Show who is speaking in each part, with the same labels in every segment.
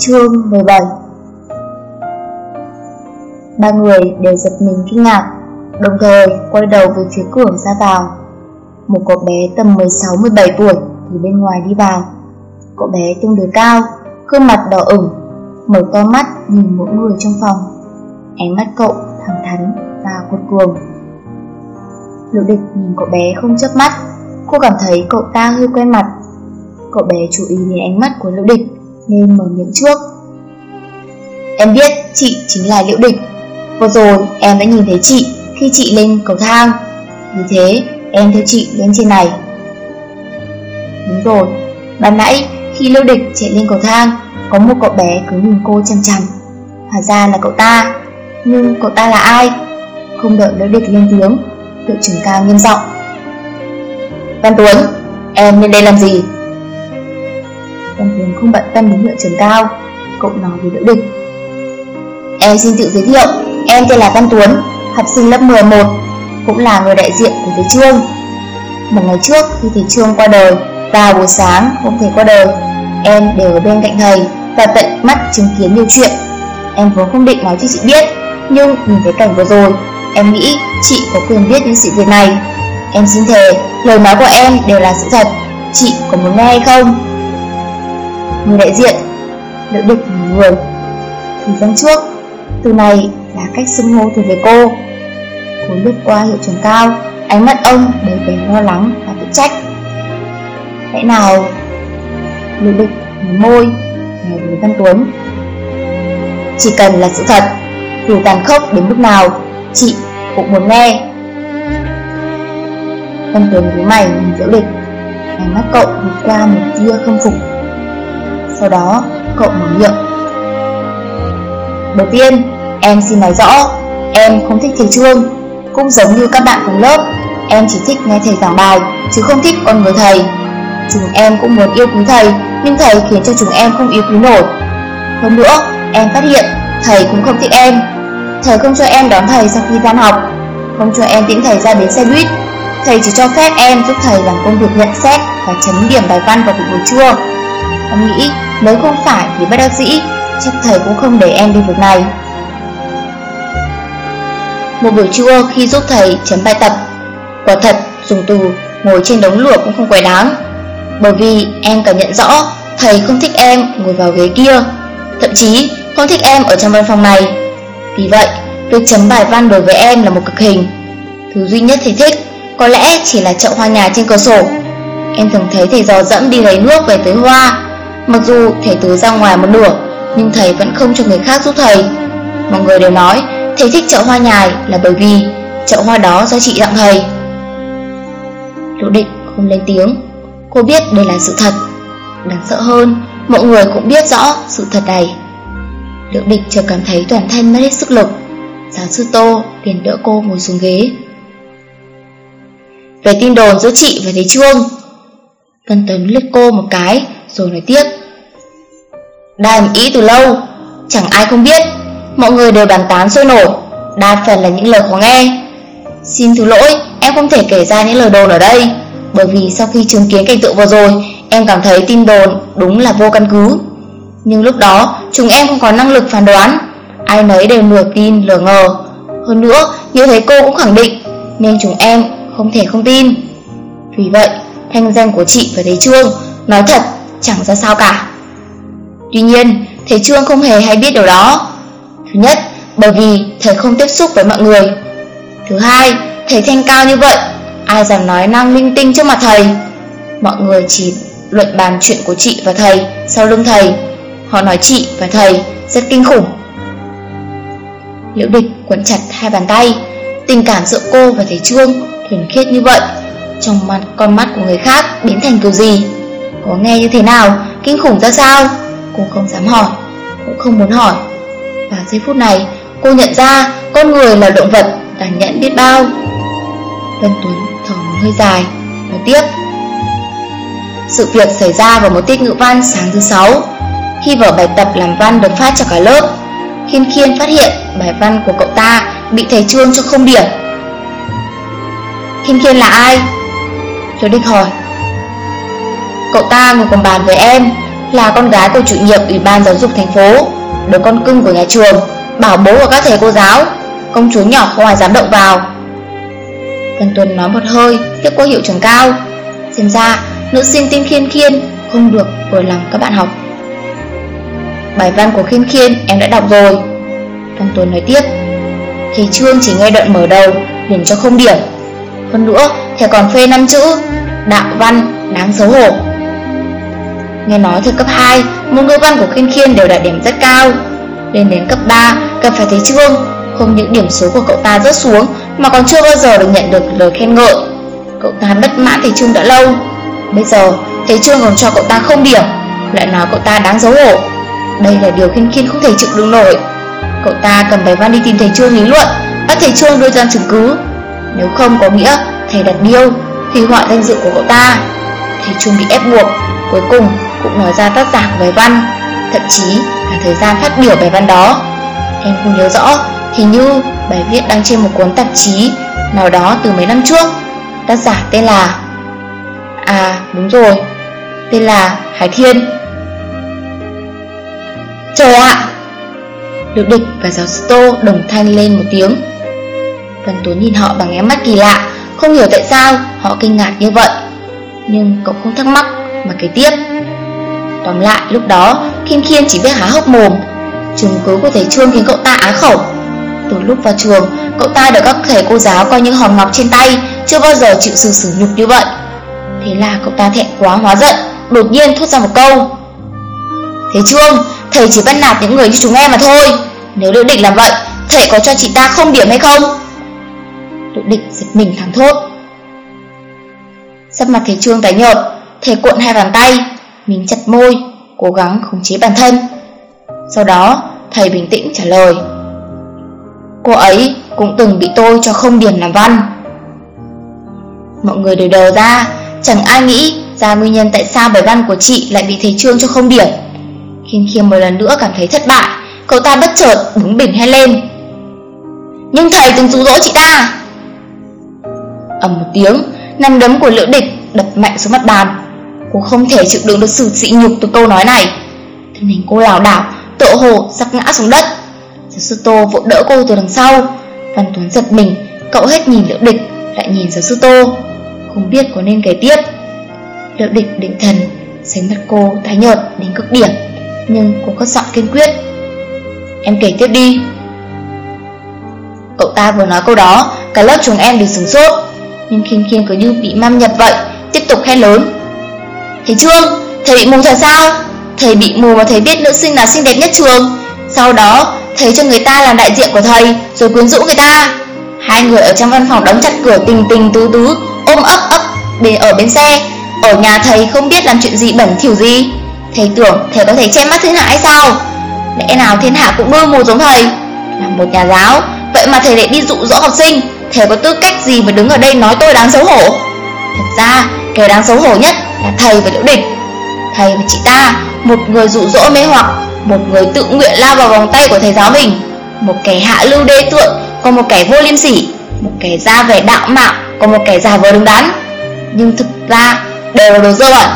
Speaker 1: Chương 17. Ba người đều giật mình kinh ngạc, đồng thời quay đầu về phía cửa ra vào. Một cậu bé tầm 16-17 tuổi từ bên ngoài đi vào. Cậu bé tương đối cao, gương mặt đỏ ửng, mở to mắt nhìn mỗi người trong phòng. Ánh mắt cậu thẳng thắn và cuột cường. Liễu Địch nhìn cậu bé không chớp mắt. Cô cảm thấy cậu ta hơi quen mặt. Cậu bé chú ý đến ánh mắt của Liễu Địch nên mở miệng trước. Em biết chị chính là Liễu Địch. Vừa rồi em đã nhìn thấy chị khi chị lên cầu thang, vì thế em theo chị lên trên này. Đúng rồi, ban nãy khi Liễu Địch chạy lên cầu thang, có một cậu bé cứ nhìn cô chằm chằm. Hóa ra là cậu ta. Nhưng cậu ta là ai? Không đợi Liễu Địch lên tiếng, Hiệu trưởng Cao nghiêm giọng. Văn Tuấn, em lên đây làm gì? Văn Tuấn không bận tâm đến Hiệu trưởng Cao. Cậu nói với Liễu Địch. Em xin tự giới thiệu, em tên là Văn Tuấn, học sinh lớp 11, cũng là người đại diện của thầy Trương. Một ngày trước khi thầy Trương qua đời, vào buổi sáng hôm thầy qua đời, em đều ở bên cạnh thầy và tận mắt chứng kiến nhiều chuyện. Em vốn không định nói cho chị biết, nhưng nhìn thấy cảnh vừa rồi, em nghĩ chị có quyền biết những sự việc này. Em xin thề, lời nói của em đều là sự thật. Chị có muốn nghe hay không? Người đại diện, Liễu Địch nhìn người. Thời gian trước, từ này là cách xưng hô từ với cô. Cô lướt qua Hiệu trưởng Cao, ánh mắt ông đầy vẻ lo lắng và tự trách. Lẽ nào? Liễu Địch mím môi nói với Văn Tuấn. Chỉ cần là sự thật, dù tàn khốc đến mức nào, chị cũng muốn nghe. Văn Tuấn nhíu mày nhìn Liễu Địch, ánh mắt cậu vụt qua một tia khâm phục. Sau đó cậu mở miệng. Đầu tiên, em xin nói rõ, em không thích thầy Trương. Cũng giống như các bạn cùng lớp, em chỉ thích nghe thầy giảng bài, chứ không thích con người thầy. Chúng em cũng muốn yêu quý thầy, nhưng thầy khiến cho chúng em không yêu quý nổi. Hơn nữa, em phát hiện thầy cũng không thích em. Thầy không cho em đón thầy sau khi tan học, không cho em tiễn thầy ra bến xe buýt. Thầy chỉ cho phép em giúp thầy làm công việc nhận xét và chấm điểm bài văn vào buổi trưa. Em nghĩ nếu không phải vì bất đắc dĩ, chắc thầy cũng không để em đi việc này. Một buổi trưa khi giúp thầy chấm bài tập, quả thật dùng từ ngồi trên đống lửa cũng không quá đáng. Bởi vì em cảm nhận rõ thầy không thích em ngồi vào ghế kia, thậm chí không thích em ở trong văn phòng này. Vì vậy, việc chấm bài văn đối với em là một cực hình. Thứ duy nhất thầy thích có lẽ chỉ là chậu hoa nhài trên cửa sổ. Em thường thấy thầy dò dẫm đi lấy nước về tưới hoa. Mặc dù thầy tưới ra ngoài một nửa, nhưng thầy vẫn không cho người khác giúp thầy. Mọi người đều nói thầy thích chậu hoa nhài là bởi vì chậu hoa đó do chị tặng thầy. Liễu Địch không lên tiếng. Cô biết đây là sự thật. Đáng sợ hơn, mọi người cũng biết rõ sự thật này. Liễu Địch chợt cảm thấy toàn thân mất hết sức lực. Giáo sư Tô liền đỡ cô ngồi xuống ghế. Về tin đồn giữa chị và thầy Trương. Văn Tuấn liếc cô một cái rồi nói tiếp. Đã ầm ĩ từ lâu, chẳng ai không biết. Mọi người đều bàn tán sôi nổi, đa phần là những lời khó nghe. Xin thứ lỗi, em không thể kể ra những lời đồn ở đây, bởi vì sau khi chứng kiến cảnh tượng vừa rồi, em cảm thấy tin đồn đúng là vô căn cứ. Nhưng lúc đó chúng em không có năng lực phán đoán, ai nấy đều nửa tin nửa ngờ. Hơn nữa, như thấy cô cũng khẳng định, nên chúng em không thể không tin. Vì vậy, thanh danh của chị và thầy Trương nói thật chẳng ra sao cả. Tuy nhiên, thầy Trương không hề hay biết điều đó. Thứ nhất, bởi vì thầy không tiếp xúc với mọi người. Thứ hai, thầy thanh cao như vậy, ai dám nói năng linh tinh trước mặt thầy. Mọi người chỉ luận bàn chuyện của chị và thầy sau lưng thầy. Họ nói chị và thầy rất kinh khủng. Liễu Địch quấn chặt hai bàn tay. Tình cảm giữa cô và thầy Trương thuần khiết như vậy, trong con mắt của người khác biến thành kiểu gì, có nghe như thế nào, kinh khủng ra sao, cô không dám hỏi, cũng không muốn hỏi. Và giây phút này cô nhận ra con người là động vật tàn nhẫn biết bao. Văn Tuấn thở một hơi dài, nói tiếp. Sự việc xảy ra vào một tiết ngữ văn sáng thứ 6. Khi vở bài tập làm văn được phát cho cả lớp, Khiên Khiên phát hiện bài văn của cậu ta bị thầy Trương cho 0 điểm. Khiên Khiên là ai? Liễu Địch hỏi. Cậu ta ngồi cùng bàn với em, là con gái của chủ nhiệm Ủy ban Giáo dục thành phố, đứa con cưng của nhà trường, bảo bố của các thầy cô giáo. Công chúa nhỏ không ai dám động vào. Văn Tuấn nói một hơi, liếc qua hiệu trưởng Cao. Xem ra nữ sinh tên Khiên Khiên không được vừa lòng các bạn học. Bài văn của Khiên Khiên em đã đọc rồi, Văn Tuấn nói tiếp. Thầy Trương chỉ nghe đoạn mở đầu liền cho 0 điểm. Hơn nữa thầy còn phê 5 chữ đạo văn đáng xấu hổ. Nghe nói từ cấp 2 môn ngữ văn của Khiên Khiên đều đạt điểm rất cao. Lên đến cấp 3 gặp phải thầy Trương, không những điểm số của cậu ta rớt xuống mà còn chưa bao giờ được nhận được lời khen ngợi. Cậu ta bất mãn thầy Trương đã lâu. Bây giờ thầy Trương còn cho cậu ta 0 điểm, lại nói cậu ta đáng xấu hổ. Đây là điều Khiên Khiên không thể chịu đựng nổi. Cậu ta cầm bài văn đi tìm thầy Trương lý luận, bắt thầy Trương đưa ra chứng cứ. Nếu không có nghĩa thầy đặt điêu, hủy hoại danh dự của cậu ta. Thầy Trương bị ép buộc, cuối cùng cũng nói ra tác giả của bài văn, thậm chí cả thời gian phát biểu bài văn đó. Em không nhớ rõ, hình như bài viết đăng trên một cuốn tạp chí nào đó từ mấy năm trước. Tác giả tên là... À đúng rồi, tên là Hải Thiên. Trời ạ! Liễu Địch và giáo sư Tô đồng thanh lên một tiếng. Văn Tuấn nhìn họ bằng ánh mắt kỳ lạ, không hiểu tại sao họ kinh ngạc như vậy. Nhưng cậu không thắc mắc mà kể tiếp. Tóm lại lúc đó Khiên Khiên chỉ biết há hốc mồm. Chứng cứ của thầy Trương khiến cậu ta á khẩu. Từ lúc vào trường, cậu ta được các thầy cô giáo coi như hòn ngọc trên tay, chưa bao giờ chịu sự sỉ nhục như vậy. Thế là cậu ta thẹn quá hóa giận, đột nhiên thốt ra một câu. Thầy Trương, thầy chỉ bắt nạt những người như chúng em mà thôi. Nếu Liễu Địch làm vậy, thầy có cho chị ta 0 điểm hay không? Liễu Địch giật mình thẳng thốt. Sắc mặt thầy Trương tái nhợt, thầy cuộn hai bàn tay, mím chặt môi, cố gắng khống chế bản thân. Sau đó thầy bình tĩnh trả lời. Cô ấy cũng từng bị tôi cho 0 điểm làm văn. Mọi người đều đờ ra, chẳng ai nghĩ ra nguyên nhân tại sao bài văn của chị lại bị thầy Trương cho 0 điểm. Khiên Khiên một lần nữa cảm thấy thất bại, cậu ta bất chợt bướng bỉnh hét lên. Nhưng thầy từng dụ dỗ chị ta. Ầm một tiếng, nắm đấm của Liễu Địch đập mạnh xuống mặt bàn. Cô không thể chịu đựng được sự sỉ nhục từ câu nói này. Thân hình cô lảo đảo, tựa hồ sắp ngã xuống đất. Giáo sư Tô vội đỡ cô từ đằng sau. Văn Tuấn giật mình, cậu hết nhìn Liễu Địch lại nhìn giáo sư Tô, không biết có nên kể tiếp. Liễu Địch định thần, thấy mặt cô tái nhợt đến cực điểm, nhưng cô cất giọng kiên quyết. Em kể tiếp đi. Cậu ta vừa nói câu đó, cả lớp chúng em đều sửng sốt. Nhưng Khiên Khiên cứ như bị mam nhập vậy, tiếp tục hét lớn. Thầy Trương, thầy bị mù thật sao? Thầy bị mù mà thầy biết nữ sinh nào xinh đẹp nhất trường. Sau đó thầy cho người ta làm đại diện của thầy, rồi quyến rũ người ta. Hai người ở trong văn phòng đóng chặt cửa tình tình tứ tứ, ôm ấp để ở bên xe. Ở nhà thầy không biết làm chuyện gì bẩn thỉu gì. Thầy tưởng thầy có thể che mắt thiên hạ hay sao? Lẽ nào thiên hạ cũng đôi mù giống thầy? Là một nhà giáo, vậy mà thầy lại đi dụ dỗ học sinh. Thầy có tư cách gì mà đứng ở đây nói tôi đáng xấu hổ? Thật ra kẻ đáng xấu hổ nhất là thầy và Liễu Địch. Thầy và chị ta, một người dụ dỗ mê hoặc, một người tự nguyện lao vào vòng tay của thầy giáo mình, một kẻ hạ lưu đê tiện, còn một kẻ vô liêm sỉ, một kẻ ra vẻ đạo mạo, còn một kẻ giả vờ đứng đắn. Nhưng thực ra đều là đồ dơ bẩn.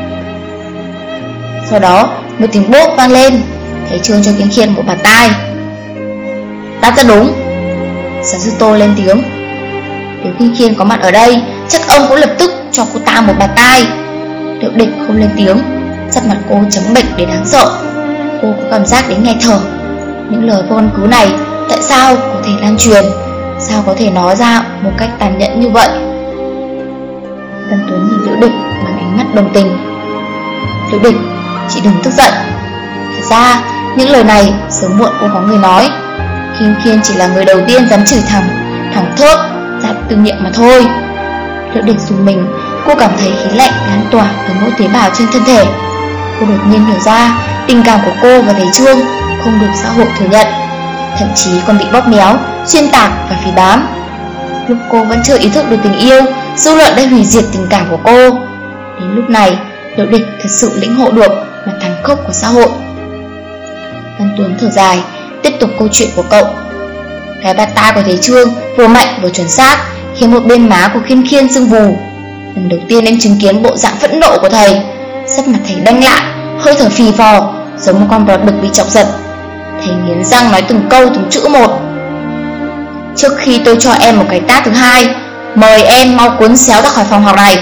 Speaker 1: Sau đó một tiếng bốp vang lên. Thầy Trương cho Khiên Khiên một bàn tay. Đáp rất đúng, giáo sư Tô lên tiếng. Nếu Khiên Khiên có mặt ở đây, chắc ông cũng lập tức cho cô ta một bàn tay. Liễu Địch không lên tiếng, sắc mặt cô trắng bệch đến đáng sợ. Cô có cảm giác đến nghẹt thở. Những lời vô căn cứ này tại sao có thể lan truyền? Sao có thể nói ra một cách tàn nhẫn như vậy? Văn Tuấn nhìn Liễu Địch bằng ánh mắt đồng tình. Liễu Địch, chị đừng tức giận. Thật ra những lời này sớm muộn cũng có người nói. Khiên Khiên chỉ là người đầu tiên dám chửi thẳng thốt ra tư nhiệm mà thôi. Liễu Địch dùng mình, cô cảm thấy khí lạnh lan tỏa từ mỗi tế bào trên thân thể. Cô đột nhiên hiểu ra tình cảm của cô và thầy Trương không được xã hội thừa nhận, thậm chí còn bị bóp méo, xuyên tạc và phỉ báng. Lúc cô vẫn chưa ý thức được tình yêu, dư luận đã hủy diệt tình cảm của cô. Đến lúc này, Liễu Địch thật sự lĩnh ngộ được mặt thẳng khốc của xã hội. Văn Tuấn thở dài, tiếp tục câu chuyện của cậu. Cái bạt tai của thầy Trương vừa mạnh vừa chuẩn xác, khiến một bên má của Khiên Khiên sưng vù. Lần đầu tiên em chứng kiến bộ dạng phẫn nộ của thầy. Sắc mặt thầy đanh lại, hơi thở phì phò, giống một con bò đực bị chọc giật. Thầy nghiến răng nói từng câu từng chữ một. Trước khi tôi cho em một cái tát thứ hai, mời em mau cuốn xéo ra khỏi phòng học này.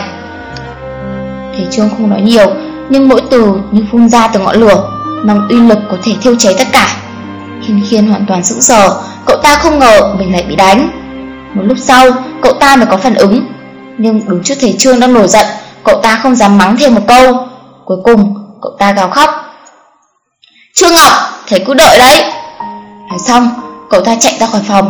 Speaker 1: Thầy Trương không nói nhiều, nhưng mỗi từ như phun ra từ ngọn lửa, mang uy lực có thể thiêu cháy tất cả. Khiên Khiên hoàn toàn sững sờ, cậu ta không ngờ mình lại bị đánh. Một lúc sau, cậu ta mới có phản ứng, nhưng đúng trước thầy Trương đang nổi giận, cậu ta không dám mắng thêm một câu. Cuối cùng, cậu ta gào khóc. Trương Ngọc, thầy cứ đợi đấy. Nói xong, cậu ta chạy ra khỏi phòng.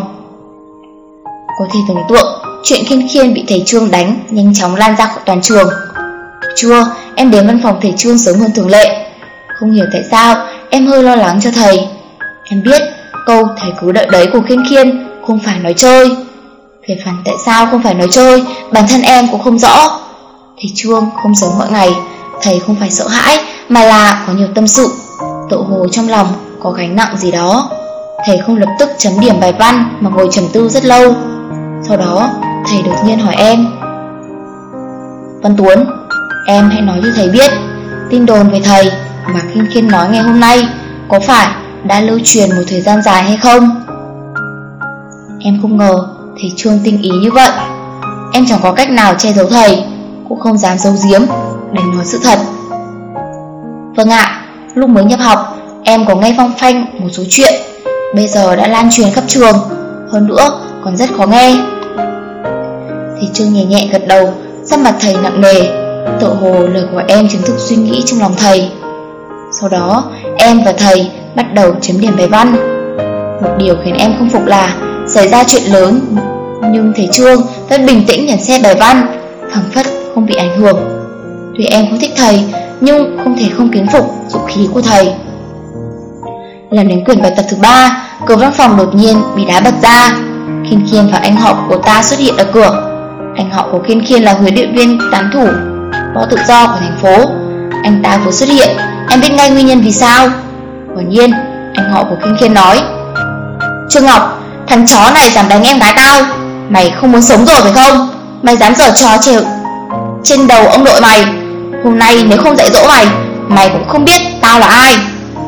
Speaker 1: Có thể tưởng tượng, chuyện Khiên Khiên bị thầy Trương đánh nhanh chóng lan ra khỏi toàn trường. Trưa, em đến văn phòng thầy Trương sớm hơn thường lệ. Không hiểu tại sao, em hơi lo lắng cho thầy. Em biết, câu thầy cứ đợi đấy của Khiên Khiên không phải nói chơi. Về phần tại sao không phải nói chơi, bản thân em cũng không rõ. Thầy Trương không giống mọi ngày, thầy không phải sợ hãi, mà là có nhiều tâm sự. Tự hồ trong lòng có gánh nặng gì đó. Thầy không lập tức chấm điểm bài văn mà ngồi trầm tư rất lâu. Sau đó, thầy đột nhiên hỏi em. Văn Tuấn, em hãy nói cho thầy biết, tin đồn về thầy mà Khiên Khiên nói ngày hôm nay có phải đã lưu truyền một thời gian dài hay không? Em không ngờ thầy Trương tinh ý như vậy. Em chẳng có cách nào che giấu thầy, cũng không dám giấu giếm, đành nói sự thật. Vâng ạ, lúc mới nhập học, em có nghe phong phanh một số chuyện, bây giờ đã lan truyền khắp trường, hơn nữa còn rất khó nghe. Thầy Trương nhẹ nhẹ gật đầu, sắc mặt thầy nặng nề, tựa hồ lời của em chứng thực suy nghĩ trong lòng thầy. Sau đó, em và thầy bắt đầu chấm điểm bài văn. Một điều khiến em không phục là xảy ra chuyện lớn, nhưng thầy Trương vẫn bình tĩnh nhận xét bài văn, phảng phất không bị ảnh hưởng. Tuy em không thích thầy, nhưng không thể không kính phục dũng khí của thầy. Lần đến quyển bài tập thứ 3, cửa văn phòng đột nhiên bị đá bật ra. Khiên Khiên và anh họ của cô ta xuất hiện ở cửa. Anh họ của Khiên Khiên là huấn luyện viên tán thủ võ tự do của thành phố. Anh ta vừa xuất hiện, em biết ngay nguyên nhân vì sao. Quả nhiên, anh họ của Khiên Khiên nói. Trương Ngọc, thằng chó này dám đánh em gái tao. Mày không muốn sống rồi phải không? Mày dám giở trò trêu trên đầu ông nội mày. Hôm nay nếu không dạy dỗ mày, mày cũng không biết tao là ai.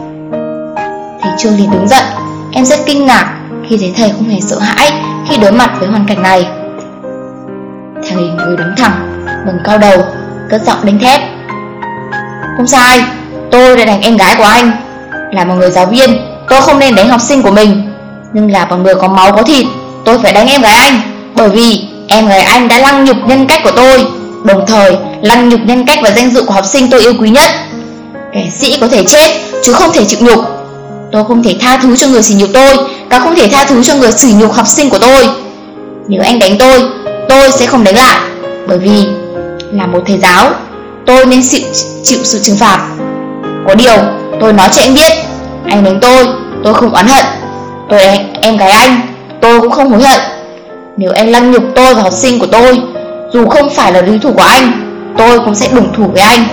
Speaker 1: Thầy Trương liền đứng giận. Em rất kinh ngạc khi thấy thầy không hề sợ hãi khi đối mặt với hoàn cảnh này. Thầy người đứng thẳng, ngẩng cao đầu, cất giọng đanh thép. Không sai, tôi đã đánh em gái của anh. Là một người giáo viên, tôi không nên đánh học sinh của mình. Nhưng là một người có máu có thịt, tôi phải đánh em gái anh, bởi vì em gái anh đã lăng nhục nhân cách của tôi, đồng thời lăng nhục nhân cách và danh dự của học sinh tôi yêu quý nhất. Kẻ sĩ có thể chết chứ không thể chịu nhục. Tôi không thể tha thứ cho người sỉ nhục tôi, càng không thể tha thứ cho người sỉ nhục học sinh của tôi. Nếu anh đánh tôi sẽ không đánh lại, bởi vì là một thầy giáo, tôi nên chịu sự trừng phạt. Có điều tôi nói cho anh biết, anh đánh tôi không oán hận. Tôi đánh em gái anh, tôi cũng không hối hận. Nếu anh lăng nhục tôi và học sinh của tôi, dù không phải là đối thủ của anh, tôi cũng sẽ đồng thủ với anh.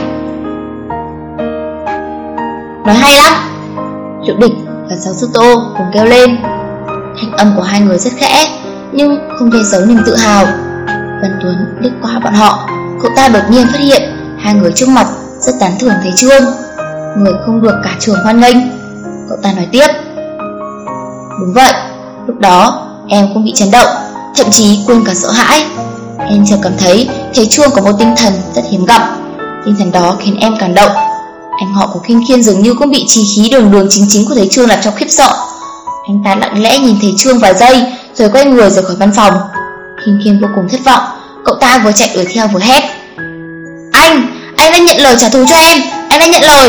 Speaker 1: Nói hay lắm, Triệu Địch và giáo sư Tô cùng kêu lên. Thanh âm của hai người rất khẽ, nhưng không thể giấu niềm tự hào. Văn Tuấn liếc qua bọn họ, cậu ta đột nhiên phát hiện hai người trước mặt rất tán thưởng thầy Trương, người không được cả trường hoan nghênh. Cậu ta nói tiếp. Đúng vậy, lúc đó em cũng bị chấn động, thậm chí quên cả sợ hãi. Em chợt cảm thấy thầy Trương có một tinh thần rất hiếm gặp. Tinh thần đó khiến em cảm động. Anh họ của Khiên Khiên dường như cũng bị chí khí đường chính của thầy Trương làm cho khiếp sợ. Anh ta lặng lẽ nhìn thầy Trương vài giây, rồi quay người rời khỏi văn phòng. Khiên Khiên vô cùng thất vọng, cậu ta vừa chạy đuổi theo vừa hét. Anh đã nhận lời trả thù cho em, anh đã nhận lời.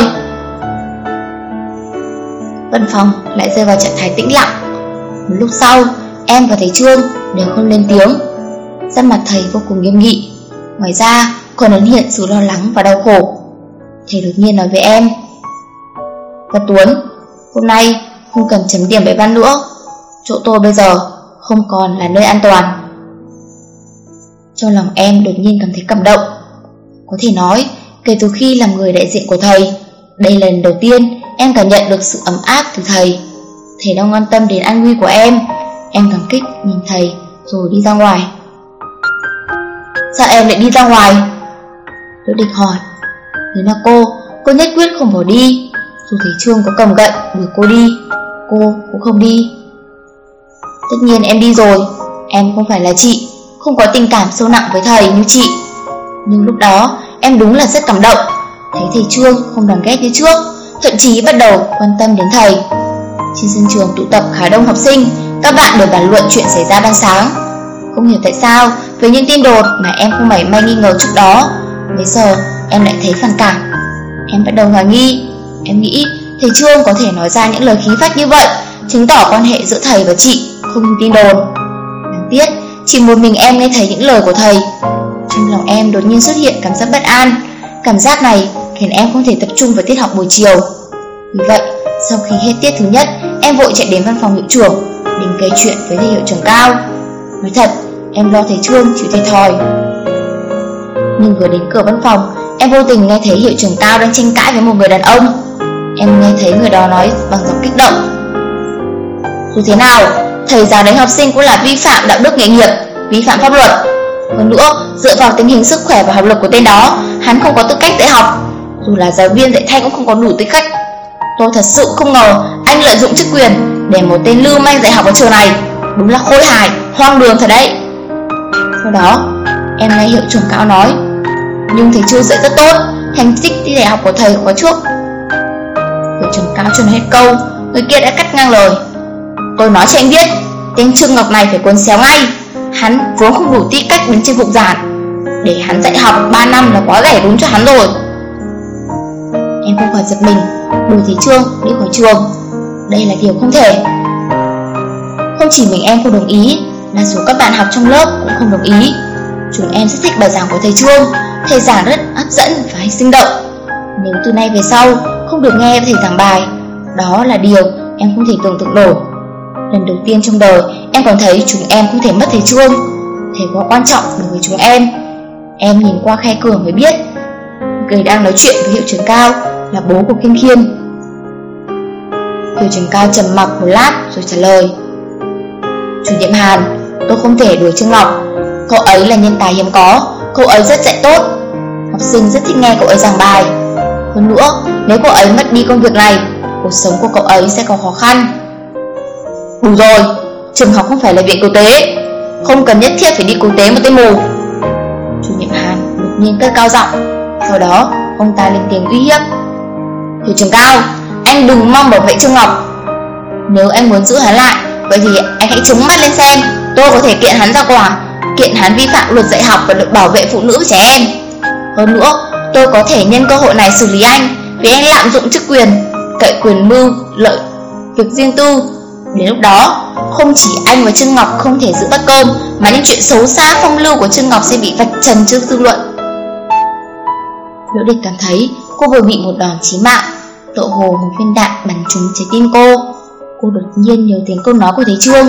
Speaker 1: Văn phòng lại rơi vào trạng thái tĩnh lặng. Một lúc sau, em và thầy Trương đều không lên tiếng. Sắc mặt thầy vô cùng nghiêm nghị, ngoài ra còn ẩn hiện sự lo lắng và đau khổ. Thầy đột nhiên nói với em. Văn Tuấn, hôm nay không cần chấm điểm bài văn nữa. Chỗ tôi bây giờ không còn là nơi an toàn. Trong lòng em đột nhiên cảm thấy cảm động. Có thể nói, kể từ khi làm người đại diện của thầy, đây là lần đầu tiên em cảm nhận được sự ấm áp từ thầy. Thầy đang quan tâm đến an nguy của em. Em cảm kích nhìn thầy rồi đi ra ngoài. Sao em lại đi ra ngoài? Đỗ Địch hỏi. Nếu là cô cô nhất quyết không bỏ đi. Dù thầy Trương có cầm gậy đuổi cô đi, cô cũng không đi. Tất nhiên em đi rồi, em không phải là chị, không có tình cảm sâu nặng với thầy như chị. Nhưng lúc đó em đúng là rất cảm động, thấy thầy Trương không đoàn ghét như trước, thậm chí bắt đầu quan tâm đến thầy. Trên sân trường tụ tập khá đông học sinh, các bạn đều bàn luận chuyện xảy ra ban sáng. Không hiểu tại sao, với những tin đồn mà em không mảy may nghi ngờ trước đó, bây giờ em lại thấy phản cảm. Em bắt đầu hoài nghi. Em nghĩ thầy Trương có thể nói ra những lời khí phách như vậy, chứng tỏ quan hệ giữa thầy và chị không như tin đồn. Đáng tiếc, chỉ một mình em nghe thấy những lời của thầy. Trong lòng em đột nhiên xuất hiện cảm giác bất an. Cảm giác này khiến em không thể tập trung vào tiết học buổi chiều. Vì vậy, sau khi hết tiết thứ nhất, em vội chạy đến văn phòng hiệu trưởng, định kể chuyện với thầy hiệu trưởng Cao. Nói thật, em lo thầy Trương chịu thiệt thòi. Nhưng vừa đến cửa văn phòng, em vô tình nghe thấy hiệu trưởng Cao đang tranh cãi với một người đàn ông. Em nghe thấy người đó nói bằng giọng kích động: dù thế nào, thầy giáo đánh học sinh cũng là vi phạm đạo đức nghề nghiệp, vi phạm pháp luật. Hơn nữa, dựa vào tình hình sức khỏe và học lực của tên đó, hắn không có tư cách dạy học. Dù là giáo viên dạy thanh cũng không có đủ tư cách. Tôi thật sự không ngờ anh lợi dụng chức quyền để một tên lưu manh dạy học ở trường này. Đúng là khôi hài, hoang đường thật đấy. Sau đó, em nghe hiệu trưởng Cao nói: nhưng thầy Trương dạy rất tốt, thành tích đi đại học của thầy quá trước. Hiệu trưởng Cao chưa nói hết câu, người kia đã cắt ngang lời: tôi nói cho anh biết, tên Trương Ngọc này phải cuốn xéo ngay. Hắn vốn không đủ tư cách đứng trên bục giảng, để hắn dạy học 3 năm là quá rẻ đúng cho hắn rồi. Em không khỏi giật mình, đuổi thầy Trương đi khỏi trường. Đây là điều không thể. Không chỉ mình em không đồng ý, đa số các bạn học trong lớp cũng không đồng ý. Chúng em rất thích bài giảng của thầy Trương. Thầy giảng rất hấp dẫn và sinh động. Nếu từ nay về sau không được nghe thầy giảng bài, đó là điều em không thể tưởng tượng nổi. Lần đầu tiên trong đời, em còn thấy chúng em không thể mất thầy Trương. Thầy quá quan trọng đối với chúng em. Em nhìn qua khe cửa mới biết người đang nói chuyện với hiệu trưởng Cao là bố của Khiên Khiên. Hiệu trưởng Cao trầm mặc một lát rồi trả lời: chủ nhiệm Hàn, tôi không thể đuổi Trương Ngọc. Cậu ấy là nhân tài hiếm có, cậu ấy rất dạy tốt, học sinh rất thích nghe cậu ấy giảng bài. Hơn nữa, nếu cậu ấy mất đi công việc này, cuộc sống của cậu ấy sẽ có khó khăn. Đủ rồi, trường học không phải là viện cứu tế, không cần nhất thiết phải đi cứu tế một tên mù. Chủ nhiệm Hàn đột nhiên cất cao giọng. Sau đó ông ta lên tiếng uy hiếp: hiệu trưởng Cao, anh đừng mong bảo vệ Trương Ngọc. Nếu anh muốn giữ hắn lại, vậy thì anh hãy trừng mắt lên xem. Tôi có thể kiện hắn ra tòa, kiện hắn vi phạm luật dạy học và luật bảo vệ phụ nữ trẻ em. Hơn nữa, tôi có thể nhân cơ hội này xử lý anh vì anh lạm dụng chức quyền, cậy quyền mưu lợi việc riêng tư. Đến lúc đó, không chỉ anh và Trương Ngọc không thể giữ bát cơm, mà những chuyện xấu xa phong lưu của Trương Ngọc sẽ bị vạch trần trước dư luận. Liễu Địch cảm thấy cô vừa bị một đòn chí mạng, tựa hồ một viên đạn bắn trúng trái tim cô. Cô đột nhiên nhớ đến câu nói của thầy Trương: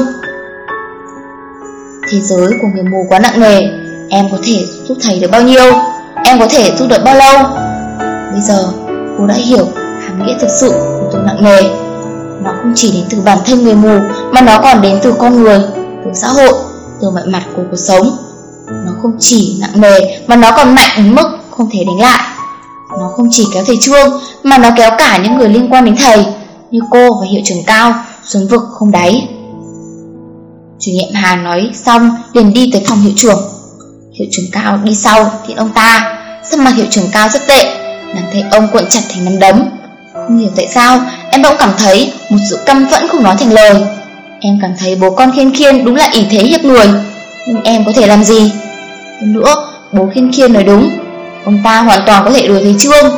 Speaker 1: thế giới của người mù quá nặng nề, em có thể giúp thầy được bao nhiêu, em có thể giúp được bao lâu. Bây giờ cô đã hiểu hàm nghĩa thực sự của từ nặng nề. Nó không chỉ đến từ bản thân người mù, mà nó còn đến từ con người, từ xã hội, từ mọi mặt của cuộc sống. Nó không chỉ nặng nề, mà nó còn mạnh đến mức không thể đánh lại. Nó không chỉ kéo thầy Trương, mà nó kéo cả những người liên quan đến thầy, như cô và hiệu trưởng Cao, xuống vực không đáy. Chủ nhiệm Hàn nói xong liền đi tới phòng hiệu trưởng. Hiệu trưởng Cao đi sau thì ông ta. Sắc mặt hiệu trưởng Cao rất tệ, nắm thấy ông cuộn chặt thành nắm đấm. Không hiểu tại sao em bỗng cảm thấy một sự căm phẫn không nói thành lời. Em cảm thấy bố con Khiên Khiên đúng là ỷ thế hiếp người, nhưng em có thể làm gì? Hơn nữa, bố Khiên Khiên nói đúng, ông ta hoàn toàn có thể đuổi thầy Trương.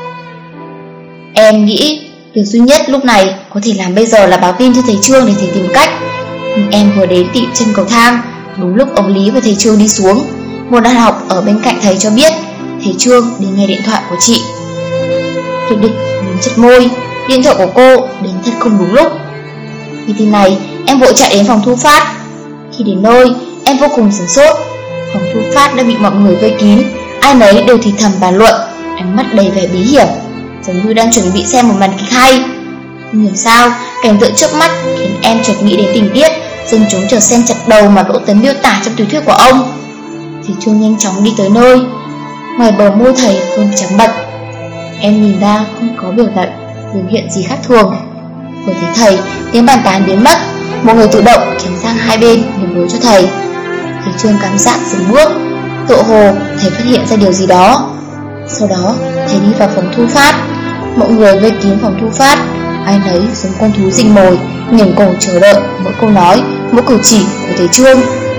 Speaker 1: Em nghĩ việc duy nhất lúc này có thể làm bây giờ là báo tin cho thầy Trương để thầy tìm cách. Nhưng em vừa đến tị chân cầu thang, đúng lúc ông Lý và thầy Trương đi xuống. Một bạn học ở bên cạnh thầy cho biết thầy Trương đi nghe điện thoại của chị. Liễu Địch muốn chật môi, điện thoại của cô đến thật không đúng lúc. Vì thế này, em vội chạy đến phòng thu phát. Khi đến nơi, em vô cùng sửng sốt. Phòng thu phát đã bị mọi người vây kín, ai nấy đều thì thầm bàn luận, ánh mắt đầy vẻ bí hiểm, giống như đang chuẩn bị xem một màn kịch hay. Nhưng hiểu sao, cảnh tượng trước mắt khiến em chợt nghĩ đến tình tiết dân chúng chờ xem chặt đầu mà Đỗ Tấn miêu tả trong tiểu thuyết của ông. Thầy Trương nhanh chóng đi tới nơi. Ngoài bờ môi thầy vương trắng bật. Em nhìn ra không có biểu hiện gì khác thường. Vừa thấy thầy, tiếng bàn tán biến mất. Mọi người tự động tránh sang hai bên nhường lối cho thầy. Thầy Trương cắm dặn dừng bước. Tựa hồ thầy phát hiện ra điều gì đó. Sau đó thầy đi vào phòng thu phát. Mọi người vây kín phòng thu phát, ai nấy giống con thú rình mồi, nhường cổ chờ đợi mỗi câu nói, mỗi cử chỉ của thầy Trương.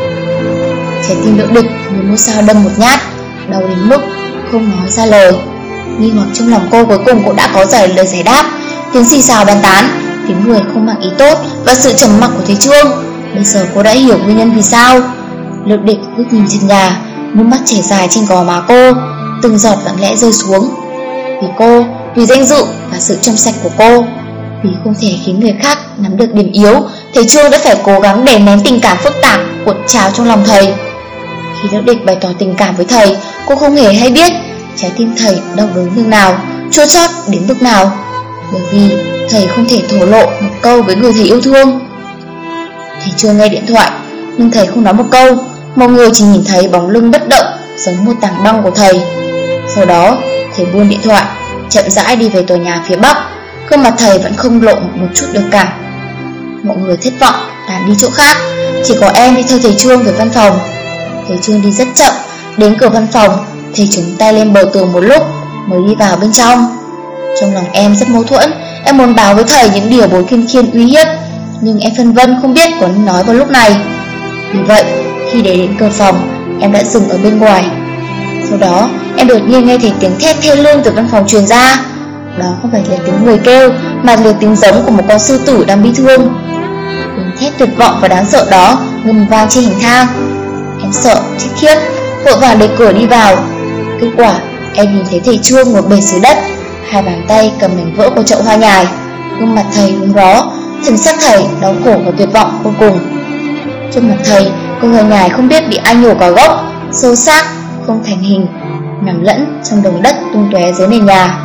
Speaker 1: Trái tim Liễu Địch như mũi sao đâm một nhát, đau đến mức không nói ra lời. Nghi hoặc trong lòng cô cuối cùng cũng đã có lời giải đáp. Tiếng xì xào bàn tán, tiếng người không mang ý tốt và sự trầm mặc của thầy Trương. Bây giờ cô đã hiểu nguyên nhân vì sao. Liễu Địch ước nhìn trần nhà, nước mắt chảy dài trên gò má cô, từng giọt lặng lẽ rơi xuống. Vì cô, vì danh dự và sự trong sạch của cô, vì không thể khiến người khác nắm được điểm yếu, thầy Trương đã phải cố gắng đè nén tình cảm phức tạp cuộn trào trong lòng thầy. Khi Liễu Địch bày tỏ tình cảm với thầy, cô không hề hay biết trái tim thầy đau đớn nhường nào, chua chót đến mức nào. Bởi vì thầy không thể thổ lộ một câu với người thầy yêu thương. Thầy Trương nghe điện thoại, nhưng thầy không nói một câu. Mọi người chỉ nhìn thấy bóng lưng bất động giống một tảng băng của thầy. Sau đó thầy buông điện thoại, chậm rãi đi về tòa nhà phía bắc. Gương mặt thầy vẫn không lộ một chút biểu cảm. Mọi người thất vọng tản đi chỗ khác. Chỉ có em đi theo thầy Trương về văn phòng. Thầy Trương đi rất chậm. Đến cửa văn phòng, thầy chống tay lên bờ tường một lúc mới đi vào bên trong. Trong lòng em rất mâu thuẫn. Em muốn báo với thầy những điều Bối Khiên Khiên uy hiếp, nhưng em phân vân không biết có nên nói vào lúc này. Vì vậy khi đến cửa phòng, em đã dừng ở bên ngoài. Sau đó em đột nhiên nghe thấy tiếng thét thê lương từ văn phòng truyền ra. Đó không phải là tiếng người kêu, mà là tiếng giống của một con sư tử đang bi thương. Tiếng thét tuyệt vọng và đáng sợ đó ngầm vang trên hành thang. Em sợ chết khiếp, vội vàng đẩy cửa đi vào. Kết quả em nhìn thấy thầy Trương ngồi bệt dưới đất, hai bàn tay cầm mảnh vỡ của chậu hoa nhài. Gương mặt thầy run ró, thần sắc thầy đau khổ và tuyệt vọng vô cùng. Trên mặt thầy, con hoa nhài không biết bị ai nhổ cả gốc, xô xác không thành hình, nằm lẫn trong đồng đất tung tóe dưới nền nhà.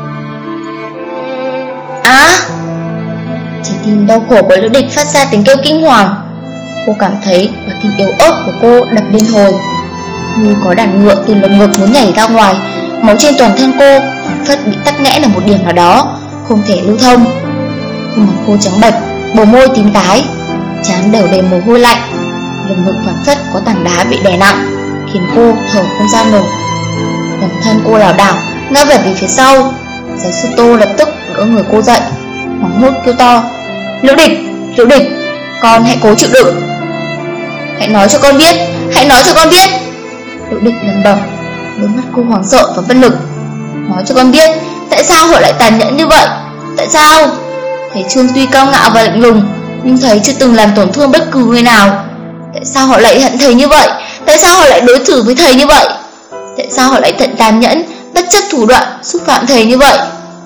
Speaker 1: Trái tim đau khổ của Liễu Địch phát ra tiếng kêu kinh hoàng. Cô cảm thấy quả tim yếu ớt của cô đập liên hồi, như có đàn ngựa từ lồng ngực muốn nhảy ra ngoài. Máu trên toàn thân cô phảng phất bị tắc nghẽn ở một điểm nào đó, không thể lưu thông. Khuôn mặt cô trắng bệch, bờ môi tím tái, trán đều đầy mồ hôi lạnh. Lồng ngực phảng phất có tảng đá bị đè nặng, khiến cô thở không ra nổi. Toàn thân cô lảo đảo ngã về phía sau. Giáo sư Tô lập tức đỡ người cô dậy, hoảng hốt kêu to: Liễu Địch, Liễu Địch, con hãy cố chịu đựng. Hãy nói cho con biết, hãy nói cho con biết. Liễu Địch lẩm bẩm, đôi mắt cô hoảng sợ và bất lực. Nói cho con biết, tại sao họ lại tàn nhẫn như vậy? Tại sao? Thầy Trương tuy cao ngạo và lạnh lùng, nhưng thầy chưa từng làm tổn thương bất cứ người nào. Tại sao họ lại hận thầy như vậy? Tại sao họ lại đối xử với thầy như vậy? Tại sao họ lại tận tàn nhẫn, bất chấp thủ đoạn xúc phạm thầy như vậy?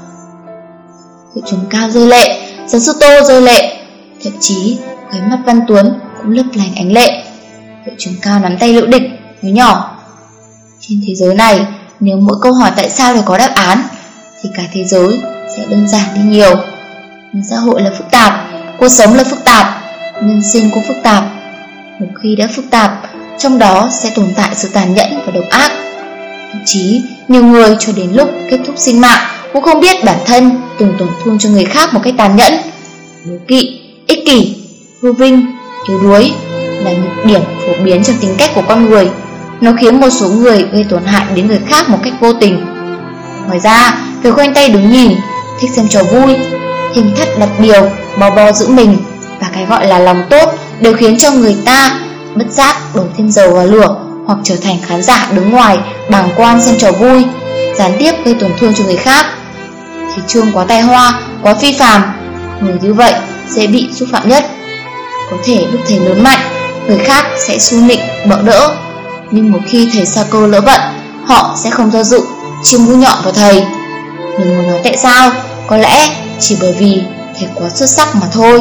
Speaker 1: Thầy Trương Cao rơi lệ, giáo sư Tô rơi lệ, thậm chí cái mắt Văn Tuấn cũng lấp lánh ánh lệ. Thầy Trương Cao nắm tay Liễu Địch, nói nhỏ: trên thế giới này, nếu mỗi câu hỏi tại sao đều có đáp án, thì cả thế giới sẽ đơn giản đi nhiều. Nhưng xã hội là phức tạp, cuộc sống là phức tạp, nhân sinh cũng phức tạp. Một khi đã phức tạp, trong đó sẽ tồn tại sự tàn nhẫn và độc ác. Thậm chí nhiều người cho đến lúc kết thúc sinh mạng cũng không biết bản thân từng tổn thương cho người khác một cách tàn nhẫn. Đố kỵ, ích kỷ, hư vinh, yếu đuối là nhược điểm phổ biến trong tính cách của con người. Nó khiến một số người gây tổn hại đến người khác một cách vô tình. Ngoài ra, việc khoanh tay đứng nhìn, thích xem trò vui, thêm thắt đặt điều, bò bò giữ mình và cái gọi là lòng tốt đều khiến cho người ta bất giác đổ thêm dầu vào lửa, hoặc trở thành khán giả đứng ngoài bàng quan xem trò vui, gián tiếp gây tổn thương cho người khác. Thầy Trương quá tài hoa, quá phi phàm, người như vậy sẽ bị xúc phạm nhất. Có thể lúc thầy lớn mạnh, người khác sẽ su nịnh bợ đỡ, nhưng một khi thầy sa cơ lỡ vận, họ sẽ không do dự chĩa mũi nhọn vào thầy. Nếu muốn nói tại sao, có lẽ chỉ bởi vì thầy quá xuất sắc mà thôi.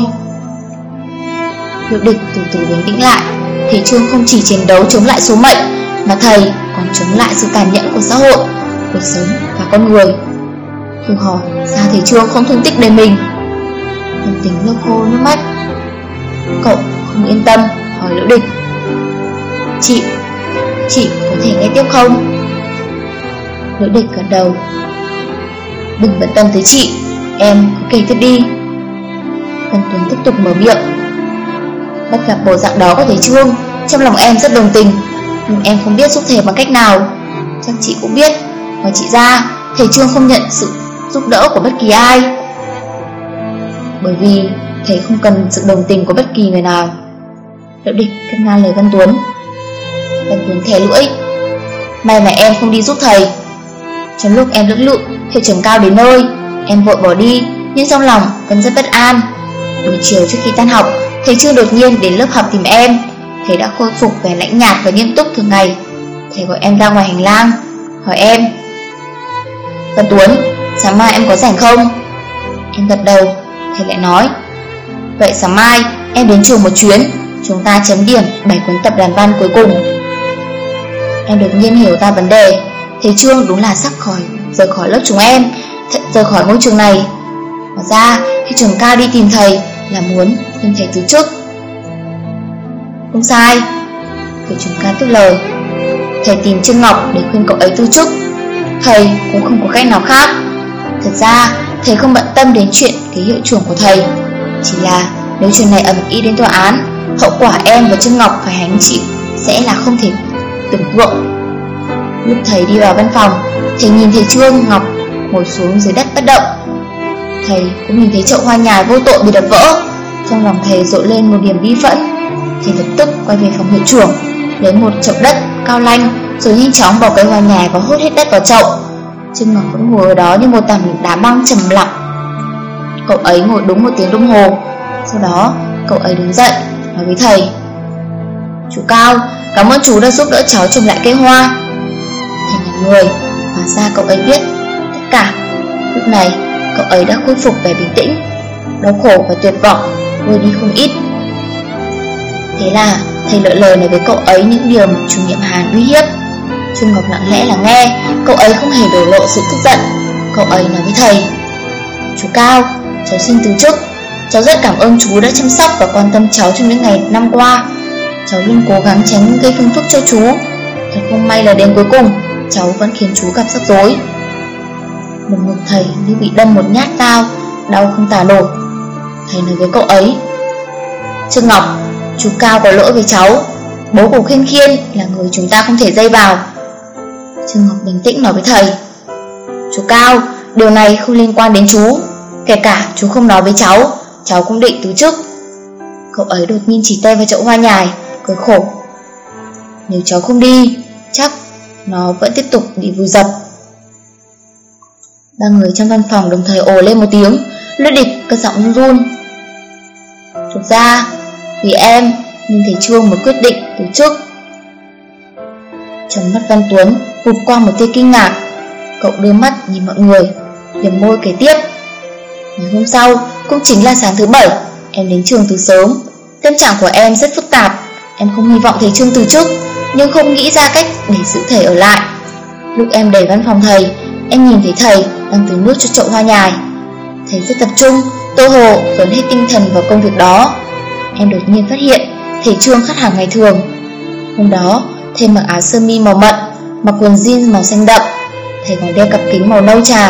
Speaker 1: Liễu Địch từ từ bình tĩnh lại. Thầy Trương không chỉ chiến đấu chống lại số mệnh, mà thầy còn chống lại sự tàn nhẫn của xã hội, cuộc sống và con người. Thử hỏi sao thầy Trương không thương tích đời mình? Tâm tình lơ khô nước mắt. Cậu không yên tâm hỏi Liễu Địch: Chị có thể nghe tiếp không? Liễu Địch gật đầu. Đừng bận tâm tới chị, em cứ kể tiếp đi. Văn Tuấn tiếp tục mở miệng. Bắt gặp bộ dạng đó của thầy Trương, trong lòng em rất đồng tình, nhưng em không biết giúp thầy bằng cách nào. Chắc chị cũng biết, ngoài chị ra, thầy Trương không nhận sự giúp đỡ của bất kỳ ai. Bởi vì thầy không cần sự đồng tình của bất kỳ người nào. Liễu Địch cắt ngang lời Văn Tuấn. Văn Tuấn thè lưỡi. May mà em không đi giúp thầy. Trong lúc em lưỡng lự, thầy trưởng cao đến nơi, em vội bỏ đi, nhưng trong lòng vẫn rất bất an. Buổi chiều trước khi tan học, thầy Trương đột nhiên đến lớp học tìm em. Thầy đã khôi phục vẻ lạnh nhạt và nghiêm túc thường ngày. Thầy gọi em ra ngoài hành lang, hỏi em: Văn Tuấn, sáng mai em có rảnh không? Em gật đầu. Thầy lại nói: Vậy sáng mai em đến trường một chuyến, chúng ta chấm điểm 7 cuốn tập đàn văn cuối cùng. Em đột nhiên hiểu ra vấn đề. Thầy Trương đúng là sắp rời khỏi lớp chúng em, rời khỏi ngôi trường này. Hóa ra khi trường cao đi tìm thầy là muốn khuyên thầy từ chức. Không sai, thầy trường cao tiếp lời. Thầy tìm Trương Ngọc để khuyên cậu ấy từ chức. Thầy cũng không có cách nào khác. Thật ra thầy không bận tâm đến chuyện ký hiệu trưởng của thầy. Chỉ là nếu chuyện này ầm ĩ đến tòa án, hậu quả em và Trương Ngọc phải hứng chịu sẽ là không thể tưởng tượng. Lúc thầy đi vào văn phòng, thầy nhìn thấy Trương Ngọc ngồi xuống dưới đất bất động. Thầy cũng nhìn thấy chậu hoa nhài vô tội bị đập vỡ. Trong lòng thầy dội lên một niềm bi phẫn. Thầy lập tức quay về phòng hiệu trưởng, lấy một chậu đất cao lanh, rồi nhanh chóng bỏ cây hoa nhài và hốt hết đất vào chậu. Trương Ngọc vẫn ngồi ở đó như một tảng đá băng trầm lặng. Cậu ấy ngồi đúng 1 tiếng đồng hồ. Sau đó cậu ấy đứng dậy nói với thầy: Chú Cao, cảm ơn chú đã giúp đỡ cháu trồng lại cây hoa. Thầy nhìn người, hóa ra cậu ấy biết tất cả. Lúc này cậu ấy đã khôi phục vẻ bình tĩnh. Đau khổ và tuyệt vọng vơi đi không ít. Thế là thầy lựa lời nói với cậu ấy những điều mà chủ nhiệm Hàn uy hiếp. Trương Ngọc lặng lẽ là nghe. Cậu ấy không hề đổ lộ sự tức giận. Cậu ấy nói với thầy: Chú Cao, cháu xin từ chức. Cháu rất cảm ơn chú đã chăm sóc và quan tâm cháu trong những ngày năm qua. Cháu luôn cố gắng tránh gây phiền phức cho chú. Thật không may là đến cuối cùng cháu vẫn khiến chú gặp rắc rối. Lồng ngực thầy như bị đâm một nhát dao, đau không tả nổi. Thầy nói với cậu ấy: Trương Ngọc, chú Cao có lỗi với cháu. Bố của Khiên Khiên là người chúng ta không thể dây vào. Trương Ngọc bình tĩnh nói với thầy: Chú Cao, điều này không liên quan đến chú. Kể cả chú không nói với cháu cũng định từ chức. Cậu ấy đột nhiên chỉ tay vào chậu hoa nhài, cười khổ: Nếu cháu không đi, chắc nó vẫn tiếp tục bị vùi dập. Ba người trong văn phòng đồng thời ồ lên một tiếng. Liễu Địch cất giọng run run: Thực ra vì em nên thầy Trương mới quyết định từ chức. Trong mắt Văn Tuấn vụt qua một tia kinh ngạc. Cậu đưa mắt nhìn mọi người, liếm môi kể tiếp: Ngày hôm sau, cũng chính là sáng thứ 7, em đến trường từ sớm. Tâm trạng của em rất phức tạp. Em không hy vọng thầy Trương từ chức, nhưng không nghĩ ra cách để giữ thầy ở lại. Lúc em đến văn phòng thầy, em nhìn thấy thầy đang tưới nước cho chậu hoa nhài. Thầy rất tập trung, tô hồ dồn hết tinh thần vào công việc đó. Em đột nhiên phát hiện thầy Trương khác hẳn ngày thường. Hôm đó, thầy mặc áo sơ mi màu mận, mặc quần jeans màu xanh đậm. Thầy còn đeo cặp kính màu nâu trà.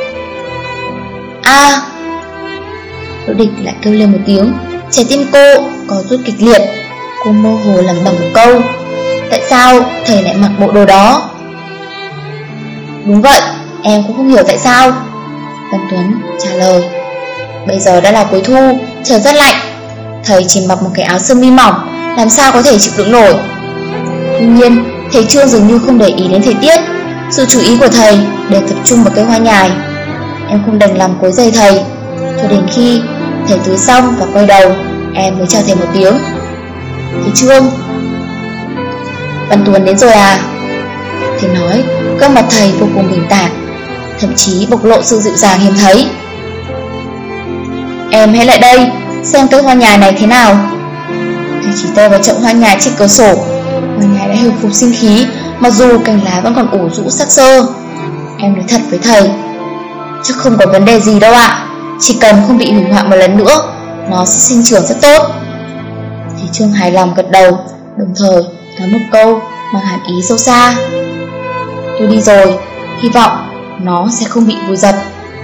Speaker 1: A! Liễu Địch lại kêu lên một tiếng. Trái tim cô có rút kịch liệt. Cô mơ hồ lẩm bẩm một câu: Tại sao thầy lại mặc bộ đồ đó? Đúng vậy, em cũng không hiểu tại sao. Văn Tuấn trả lời: Bây giờ đã là cuối thu, trời rất lạnh. Thầy chỉ mặc một cái áo sơ mi mỏng, làm sao có thể chịu đựng nổi. Tuy nhiên, thầy Trương dường như không để ý đến thời tiết. Sự chú ý của thầy đều tập trung vào cây hoa nhài. Em không đành lòng quấy rầy thầy. Cho đến khi thầy tưới xong và quay đầu, em mới chào thầy một tiếng: Thầy Trương. Văn Tuấn đến rồi à? Thầy nói, gương mặt thầy vô cùng bình thản, thậm chí bộc lộ sự dịu dàng hiếm thấy. Em hãy lại đây, xem cây hoa nhài này thế nào. Thầy chỉ tay vào chậu hoa nhài trên cửa sổ. Hoa nhài đã hồi phục sinh khí, mặc dù cành lá vẫn còn ủ rũ xác xơ. Em nói thật với thầy: Chắc không có vấn đề gì đâu ạ. Chỉ cần không bị hủy hoại một lần nữa, nó sẽ sinh trưởng rất tốt. Thầy Trương hài lòng gật đầu, đồng thời nói một câu mang hàm ý sâu xa: Tôi đi rồi, hy vọng nó sẽ không bị vùi dập.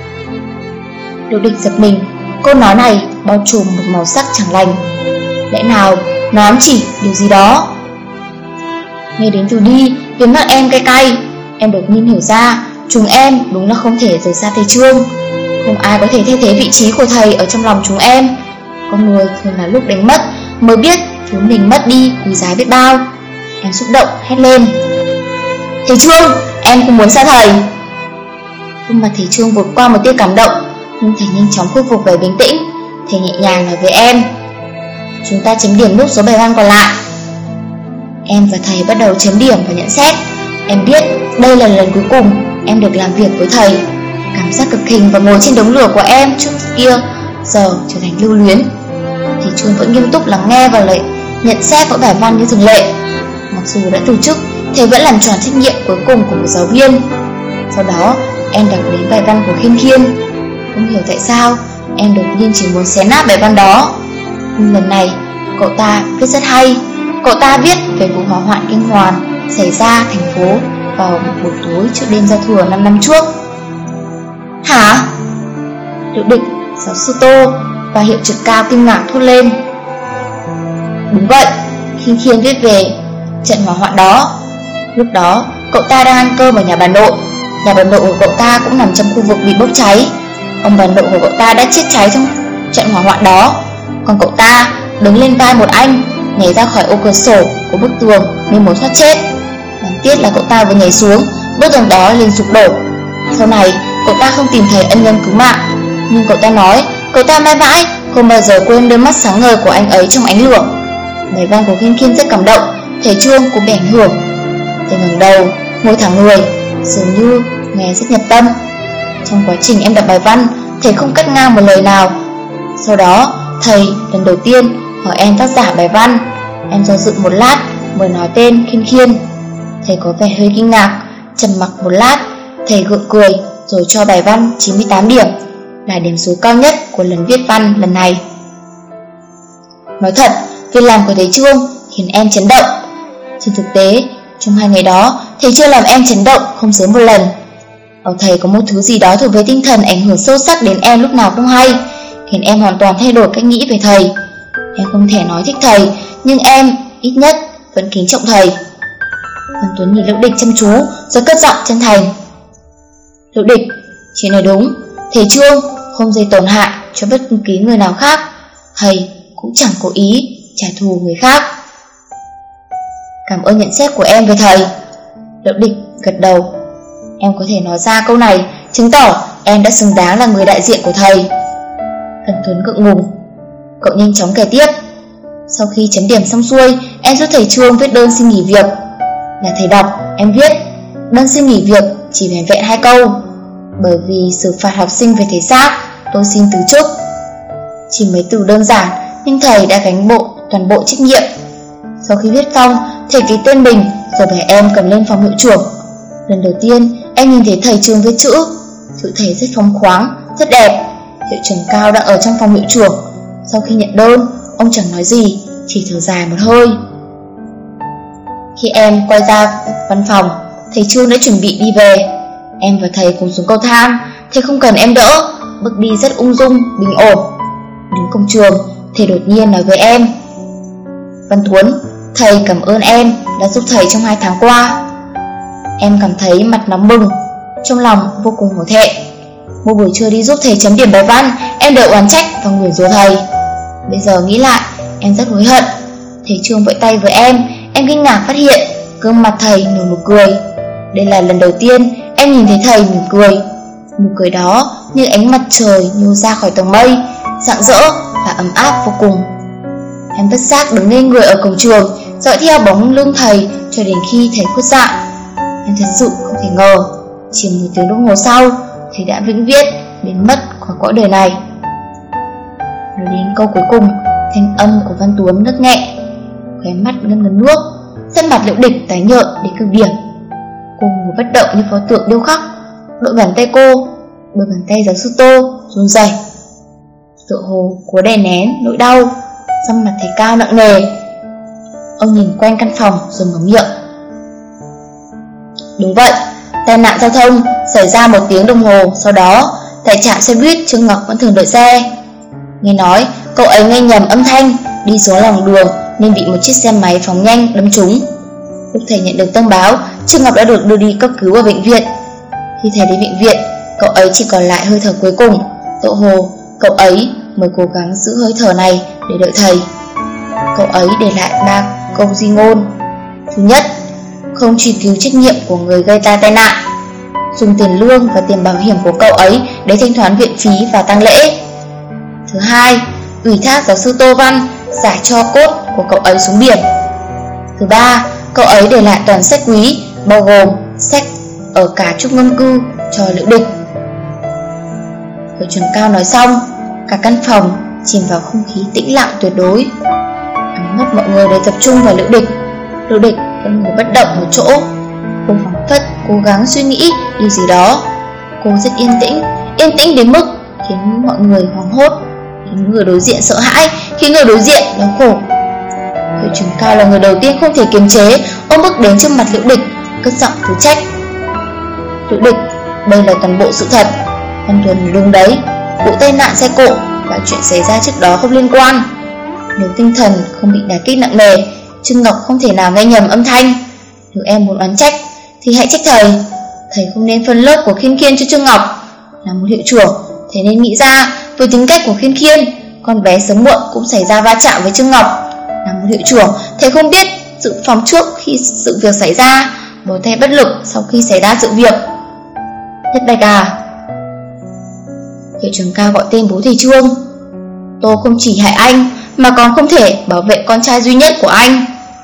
Speaker 1: Liễu Địch giật mình, câu nói này bao trùm một màu sắc chẳng lành. Lẽ nào nó ám chỉ điều gì đó? Nghe đến từ đi, khiến mắt em cay cay. Em đột nhiên hiểu ra, chúng em đúng là không thể rời xa thầy Trương. Không ai có thể thay thế vị trí của thầy ở trong lòng chúng em. Con người thường là lúc đánh mất mới biết thứ mình mất đi quý giá biết bao. Em xúc động hét lên: Thầy Trương, em không muốn xa thầy. Gương mặt thầy Trương vượt qua một tia cảm động, nhưng thầy nhanh chóng khôi phục vẻ bình tĩnh. Thầy nhẹ nhàng nói với em: Chúng ta chấm điểm nốt số bài văn còn lại. Em và thầy bắt đầu chấm điểm và nhận xét. Em biết đây là lần cuối cùng em được làm việc với thầy. Cảm giác cực hình và ngồi trên đống lửa của em trước kia giờ trở thành lưu luyến. Thầy Trương vẫn nghiêm túc lắng nghe và lại nhận xét mỗi bài văn như thường lệ. Mặc dù đã từ chức, thầy vẫn làm tròn trách nhiệm cuối cùng của một giáo viên. Sau đó em đọc đến bài văn của Khiên Khiên. Không hiểu tại sao em đột nhiên chỉ muốn xé nát bài văn đó. Nhưng lần này cậu ta viết rất hay. Cậu ta viết về vụ hỏa hoạn kinh hoàng xảy ra thành phố vào một buổi tối trước đêm giao thừa 5 năm trước. Hả? Liễu Địch, giáo sư Tô và hiệu trưởng Cao kinh ngạc thốt lên. Đúng vậy, Khiên Khiên viết về trận hỏa hoạn đó. Lúc đó cậu ta đang ăn cơm ở nhà bà nội. Nhà bà nội của cậu ta cũng nằm trong khu vực bị bốc cháy. Ông bà nội của cậu ta đã chết cháy trong trận hỏa hoạn đó. Còn cậu ta đứng lên vai một anh, nhảy ra khỏi ô cửa sổ của bức tường nên muốn thoát chết. Đáng tiếc là cậu ta vừa nhảy xuống, bức tường đó liền sụp đổ. Sau này cậu ta không tìm thấy ân nhân cứu mạng, nhưng cậu ta nói cậu ta mãi mãi không bao giờ quên đôi mắt sáng ngời của anh ấy trong ánh lửa. Bài văn của Khiên Khiên rất cảm động, thầy Trương cũng bị ảnh hưởng. Thầy ngẩng đầu, ngồi thẳng người, dường như nghe rất nhập tâm. Trong quá trình em đọc bài văn, thầy không cắt ngang một lời nào. Sau đó thầy lần đầu tiên hỏi em tác giả bài văn. Em do dự một lát mới nói tên Khiên Khiên. Thầy có vẻ hơi kinh ngạc, trầm mặc một lát. Thầy gượng cười rồi cho bài văn 98 điểm, là điểm số cao nhất của lần viết văn lần này. Nói thật, việc làm của thầy Trương khiến em chấn động. Trên thực tế, trong 2 ngày đó, thầy Trương làm em chấn động không dưới một lần. Ở thầy có một thứ gì đó thuộc về tinh thần ảnh hưởng sâu sắc đến em lúc nào không hay, khiến em hoàn toàn thay đổi cách nghĩ về thầy. Em không thể nói thích thầy, nhưng em ít nhất vẫn kính trọng thầy. Văn Tuấn nhìn Liễu Địch chăm chú rồi cất giọng chân thành. Liễu Địch, chuyện này đúng. Thầy Trương không gây tổn hại cho bất kỳ người nào khác. Thầy cũng chẳng cố ý trả thù người khác. Cảm ơn nhận xét của em về thầy. Liễu Địch gật đầu. Em có thể nói ra câu này chứng tỏ em đã xứng đáng là người đại diện của thầy. Văn Tuấn ngượng ngùng. Cậu nhanh chóng kể tiếp. Sau khi chấm điểm xong xuôi, em giúp thầy Trương viết đơn xin nghỉ việc. Là thầy đọc, em viết đơn xin nghỉ việc chỉ vẻn vẹn 2 câu. Bởi vì xử phạt học sinh về thể xác, tôi xin từ chức. Chỉ mấy từ đơn giản, nhưng thầy đã gánh toàn bộ trách nhiệm. Sau khi viết xong, thầy ký tên mình rồi bảo em cầm lên phòng hiệu trưởng. Lần đầu tiên em nhìn thấy thầy Trương viết chữ thầy rất phóng khoáng, rất đẹp. Hiệu trưởng Cao đang ở trong phòng hiệu trưởng. Sau khi nhận đơn, ông chẳng nói gì, chỉ thở dài một hơi. Khi em quay ra văn phòng, thầy Trương đã chuẩn bị đi về. Em và thầy cùng xuống cầu thang. Thầy không cần em đỡ, bước đi rất ung dung, bình ổn. Đến cổng trường, thầy đột nhiên nói với em. Văn Tuấn, thầy cảm ơn em đã giúp thầy trong 2 tháng qua. Em cảm thấy mặt nóng bừng, trong lòng vô cùng hổ thẹn. Một buổi trưa đi giúp thầy chấm điểm bài văn, em đều oán trách và nguyền rủa thầy. Bây giờ nghĩ lại, em rất hối hận. Thầy Trương vẫy tay với em kinh ngạc phát hiện gương mặt thầy nở nụ cười. Đây là lần đầu tiên em nhìn thấy thầy mỉm cười. Nụ cười đó như ánh mặt trời nhô ra khỏi tầng mây, rạng rỡ và ấm áp vô cùng. Em bất giác đứng lên người ở cổng trường, dõi theo bóng lưng thầy cho đến khi thầy khuất dạng. Em thật sự không thể ngờ, chỉ 1 tiếng đồng hồ sau, thầy đã vĩnh viễn biến mất khỏi cõi đời này. Nói đến câu cuối cùng, thanh âm của Văn Tuấn nức nghẹn, khóe mắt ngân ngấn nước, sắc mặt Liễu Địch tái nhợt đến cực điểm. Cô ngồi bất động như pho tượng điêu khắc. Đôi bàn tay giáo sư Tô run rẩy, tựa hồ cố đè nén nỗi đau. Sắc mặt thầy Cao nặng nề. Ông nhìn quanh căn phòng rồi mở miệng. Đúng vậy, tai nạn giao thông xảy ra 1 tiếng đồng hồ sau đó. tại trạm xe buýt, Trương Ngọc vẫn thường đợi xe. Nghe nói cậu ấy nghe nhầm âm thanh, đi xuống lòng đường nên bị một chiếc xe máy phóng nhanh đâm trúng. Lúc thầy nhận được thông báo, Trương Ngọc đã được đưa đi cấp cứu ở bệnh viện. Khi thầy đến bệnh viện, cậu ấy chỉ còn lại hơi thở cuối cùng. Tự hồ cậu ấy mới cố gắng giữ hơi thở này để đợi thầy. Cậu ấy để lại 3 câu di ngôn. Thứ nhất, không truy cứu trách nhiệm của người gây ra tai nạn, dùng tiền lương và tiền bảo hiểm của cậu ấy để thanh toán viện phí và tang lễ. Thứ hai, ủy thác giáo sư Tô Văn xả tro cốt của cậu ấy xuống biển. Thứ ba, cậu ấy để lại toàn sách quý, bao gồm sách ở cả Trúc Ngân Cư cho Liễu Địch. Hiệu trưởng Cao nói xong, cả căn phòng chìm vào không khí tĩnh lặng tuyệt đối. Ánh mắt mọi người đều tập trung vào Liễu Địch. Liễu Địch vẫn ngồi bất động một chỗ. Cô phảng phất cố gắng suy nghĩ điều gì đó. Cô rất yên tĩnh đến mức khiến mọi người hoảng hốt, khiến người đối diện sợ hãi, khiến người đối diện đau khổ. Hiệu trưởng Cao là người đầu tiên không thể kiềm chế, ôm bước đến trước mặt Liễu Địch, cất giọng thứ trách. Liễu Địch, đây là toàn bộ sự thật. Văn Tuấn đúng đấy, vụ tai nạn xe cộ và chuyện xảy ra trước đó không liên quan. Nếu tinh thần không bị đả kích nặng nề, Trương Ngọc không thể nào nghe nhầm âm thanh. Nếu em muốn oán trách thì hãy trách thầy. Thầy không nên phân lớp của Khiên Khiên cho Trương Ngọc. Là một hiệu trưởng, thầy nên nghĩ ra với tính cách của Khiên Khiên, con bé sớm muộn cũng xảy ra va chạm với Trương Ngọc. Là một hiệu trưởng, thầy không biết dự phòng trước khi sự việc xảy ra, bó tay bất lực sau khi xảy ra sự việc. Nhất Bạch à? Hiệu trưởng Cao gọi tên bố thầy Trương. Tôi không chỉ hại anh mà còn không thể bảo vệ con trai duy nhất của anh.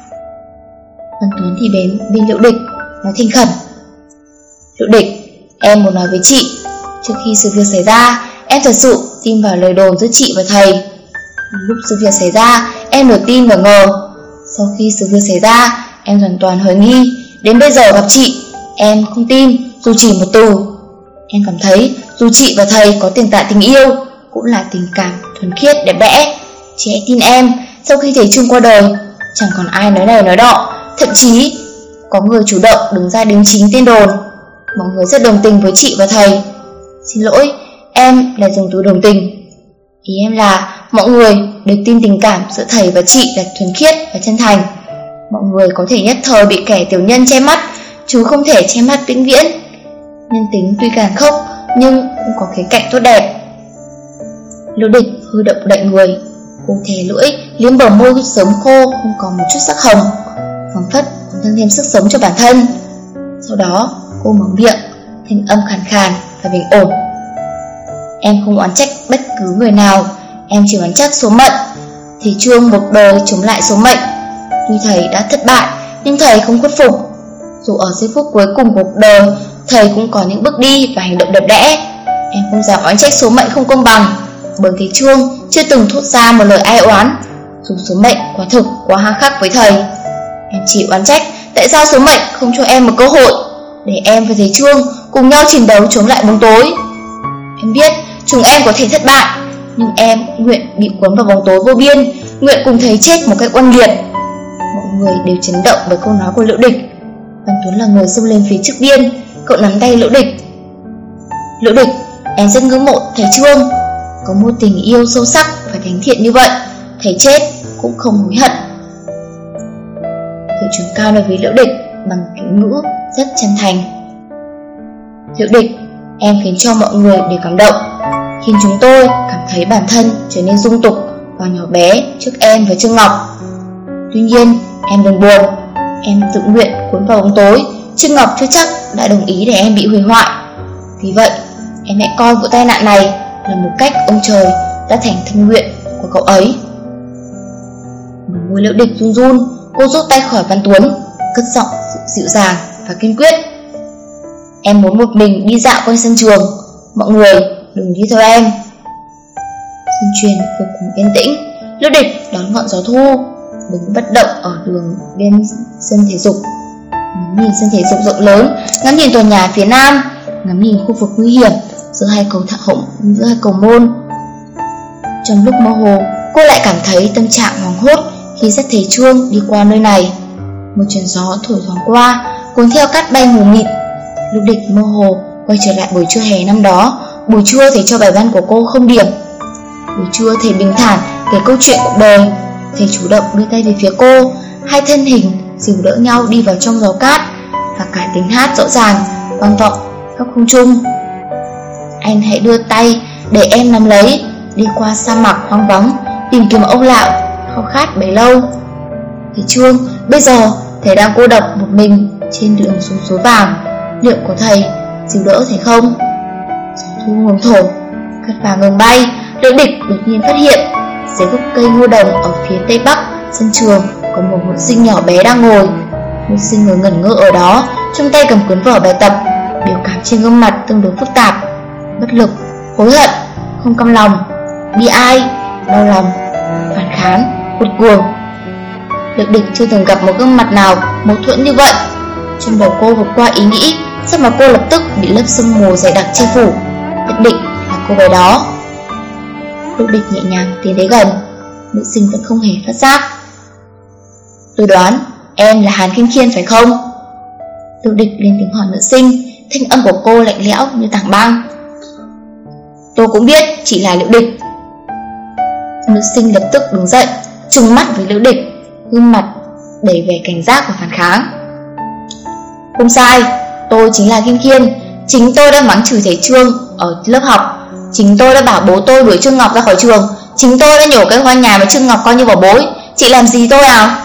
Speaker 1: Văn Tuấn thì đến bên Liễu Địch, nói thành khẩn. Liễu Địch, em muốn nói với chị. Trước khi sự việc xảy ra, em thật sự tin vào lời đồn giữa chị và thầy. Lúc sự việc xảy ra, em nửa tin nửa ngờ. Sau khi sự việc xảy ra, em hoàn toàn hoài nghi. Đến bây giờ gặp chị, em không tin dù chỉ một từ. Em cảm thấy dù chị và thầy có tiền tệ tình yêu, cũng là tình cảm thuần khiết đẹp đẽ. Chị hãy tin em, sau khi thầy Trương qua đời, chẳng còn ai nói này nói nọ. Thậm chí có người chủ động đứng ra đính chính tên đồn. Mọi người rất đồng tình với chị và thầy. Xin lỗi, em là dùng từ đồng tình. Ý em là mọi người đều tin tình cảm giữa thầy và chị là thuần khiết và chân thành. Mọi người có thể nhất thời bị kẻ tiểu nhân che mắt, chứ không thể che mắt vĩnh viễn. Nhân tính tuy càn khốc nhưng cũng có khía cạnh tốt đẹp. Liễu Địch hơi động đậy người. Cô thè lưỡi, liếm bờ môi sớm khô không còn một chút sắc hồng, phảng phất muốn tăng thêm sức sống cho bản thân. Sau đó cô mở miệng, thanh âm khàn khàn và bình ổn. Em không oán trách bất cứ người nào, em chỉ oán trách số mệnh. Thầy Trương một đời chống lại số mệnh. Tuy thầy đã thất bại, nhưng thầy không khuất phục. Dù ở giây phút cuối cùng cuộc đời, thầy cũng có những bước đi và hành động đẹp đẽ. Em không dám oán trách số mệnh không công bằng, bởi thầy Trương chưa từng thốt ra một lời ai oán. Dù số mệnh quả thực quá hà khắc với thầy, em chỉ oán trách tại sao số mệnh không cho em một cơ hội để em và thầy Trương cùng nhau chiến đấu chống lại bóng tối. Em biết chúng em có thể thất bại, nhưng em nguyện bị cuốn vào bóng tối vô biên, nguyện cùng thầy chết một cách oanh liệt. Mọi người đều chấn động với câu nói của Liễu Địch. Văn Tuấn là người xông lên phía trước biên. Cậu nắm tay Liễu Địch. Liễu Địch, em rất ngưỡng mộ thầy Trương. Có một tình yêu sâu sắc và thánh thiện như vậy, thầy chết cũng không hối hận. Hiệu trưởng Cao nói với Liễu Địch bằng kính ngữ rất chân thành. Liễu Địch, em khiến cho mọi người đều cảm động, khiến chúng tôi cảm thấy bản thân trở nên dung tục và nhỏ bé trước em và Trương Ngọc. Tuy nhiên, em đừng buồn, em tự nguyện cuốn vào bóng tối. Trương Ngọc chưa chắc đã đồng ý để em bị hủy hoại. Vì vậy, em hãy coi vụ tai nạn này là một cách ông trời đã thành tâm nguyện của cậu ấy. Môi Liễu Địch run run, cô rút tay khỏi Văn Tuấn, cất giọng dịu dàng và kiên quyết. Em muốn một mình đi dạo quanh sân trường, mọi người đừng đi theo em. Sân truyền vô cùng yên tĩnh. Liễu Địch đón ngọn gió thu, đứng bất động ở đường bên sân thể dục, ngắm nhìn sân thể dục rộng lớn, ngắm nhìn tòa nhà phía nam, ngắm nhìn khu vực nguy hiểm giữa hai cầu môn. Trong lúc mơ hồ, cô lại cảm thấy tâm trạng hoảng hốt khi dắt thầy Trương đi qua nơi này. Một trận gió thổi thoáng qua, cuốn theo cát bay mù mịt. Liễu Địch mơ hồ quay trở lại buổi trưa hè năm đó, buổi trưa thầy cho bài văn của cô không điểm. Buổi trưa thầy bình thản kể câu chuyện cuộc đời. Thầy chủ động đưa tay về phía cô, hai thân hình dìu đỡ nhau đi vào trong gió cát, và cả tiếng hát rõ ràng vang vọng khắp không trung. Anh hãy đưa tay để em nắm lấy, đi qua sa mạc hoang vắng, tìm kiếm ông lão khao khát bấy lâu. Thầy Trương, bây giờ thầy đang cô độc một mình trên đường xuống suối vàng, liệu có thầy dìu đỡ thầy không? Gió thu ngừng thổi, cát vàng ngừng bay. Liễu Địch đột nhiên phát hiện dưới gốc cây ngô đồng ở phía tây bắc sân trường có một nữ sinh nhỏ bé đang ngồi. Nữ sinh ngồi ngẩn ngơ ở đó, trong tay cầm cuốn vở bài tập, biểu cảm trên gương mặt tương đối phức tạp: bất lực, hối hận, không cam lòng, bi ai, đau lòng, phản kháng, cuột cuồng. Liễu Địch chưa từng gặp một gương mặt nào mâu thuẫn như vậy. Trong đầu cô vụt qua ý nghĩ, sao mà cô lập tức bị lớp sương mù dày đặc che phủ, nhất định là cô bé đó. Liễu Địch nhẹ nhàng tiến đến gần, nữ sinh vẫn không hề phát giác. Tôi đoán em là Hàn Khiên Khiên phải không? Liễu Địch lên tiếng hỏi nữ sinh, thanh âm của cô lạnh lẽo như tảng băng. Tôi cũng biết chị là Liễu Địch. Nữ sinh lập tức đứng dậy, trừng mắt với Liễu Địch, gương mặt đầy vẻ cảnh giác và phản kháng. Không sai, tôi chính là Khiên Khiên. Chính tôi đã mắng chửi thầy Trương ở lớp học. Chính tôi đã bảo bố tôi đuổi Trương Ngọc ra khỏi trường. Chính tôi đã nhổ cái hoa nhà mà Trương Ngọc coi như bảo bối. Chị làm gì tôi à?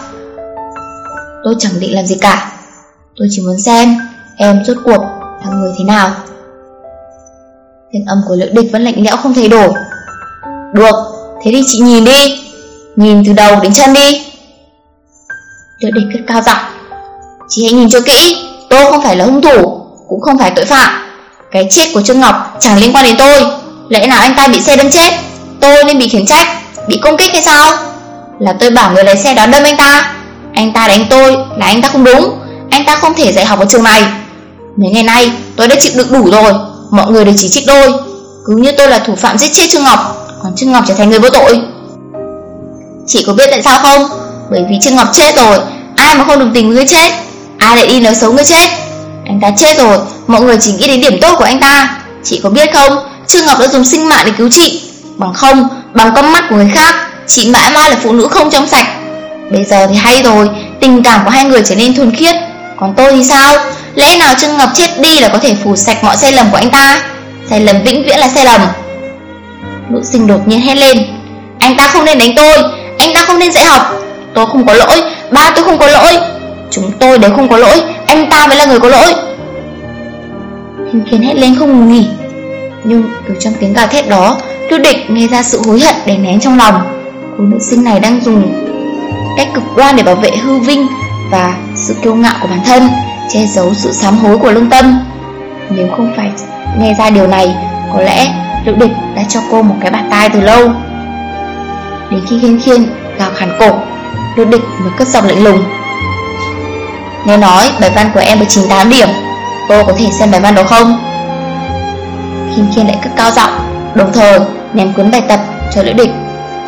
Speaker 1: Tôi chẳng định làm gì cả. Tôi chỉ muốn xem em rốt cuộc là người thế nào. Thanh âm của Liễu Địch vẫn lạnh lẽo không thay đổi. Được, thế thì chị nhìn đi. Nhìn từ đầu đến chân đi. Liễu Địch cất cao giọng. Chị hãy nhìn cho kỹ. Tôi không phải là hung thủ, cũng không phải tội phạm. Cái chết của Trương Ngọc chẳng liên quan đến tôi. Lẽ nào anh ta bị xe đâm chết, tôi nên bị khiển trách, bị công kích hay sao? Là tôi bảo người lái xe đó đâm anh ta. Anh ta đánh tôi là anh ta không đúng. Anh ta không thể dạy học ở trường này. Mấy ngày nay tôi đã chịu đựng đủ rồi. Mọi người đều chỉ trích tôi, cứ như tôi là thủ phạm giết chết Trương Ngọc, còn Trương Ngọc trở thành người vô tội. Chị có biết tại sao không? Bởi vì Trương Ngọc chết rồi, ai mà không đồng tình với người chết, ai lại đi nói xấu người chết. Anh ta chết rồi, mọi người chỉ nghĩ đến điểm tốt của anh ta. Chị có biết không, Trương Ngọc đã dùng sinh mạng để cứu chị. Bằng không, bằng con mắt của người khác, chị mãi mãi là phụ nữ không trong sạch. Bây giờ thì hay rồi, tình cảm của hai người trở nên thuần khiết. Còn tôi thì sao? Lẽ nào Trương Ngọc chết đi là có thể phủ sạch mọi sai lầm của anh ta? Sai lầm vĩnh viễn là sai lầm. Nữ sinh đột nhiên hét lên. Anh ta không nên đánh tôi, anh ta không nên dạy học. Tôi không có lỗi, ba tôi không có lỗi, chúng tôi đều không có lỗi, anh ta mới là người có lỗi. Khiên Khiên hét lên không ngừng nghỉ. Nhưng từ trong tiếng gào thét đó, Liễu Địch nghe ra sự hối hận đè nén trong lòng. Cô nữ sinh này đang dùng cách cực đoan để bảo vệ hư vinh và sự kiêu ngạo của bản thân, che giấu sự sám hối của lương tâm. Nếu không phải nghe ra điều này, có lẽ Liễu Địch đã cho cô một cái bạt tai từ lâu. Đến khi Khiên Khiên gào khàn cổ, Liễu Địch mới cất giọng lạnh lùng. Nghe nói bài văn của em được 98 điểm, tôi có thể xem bài văn đó không? Khiên Khiên lại cất cao giọng, đồng thời ném cuốn bài tập cho Liễu Địch.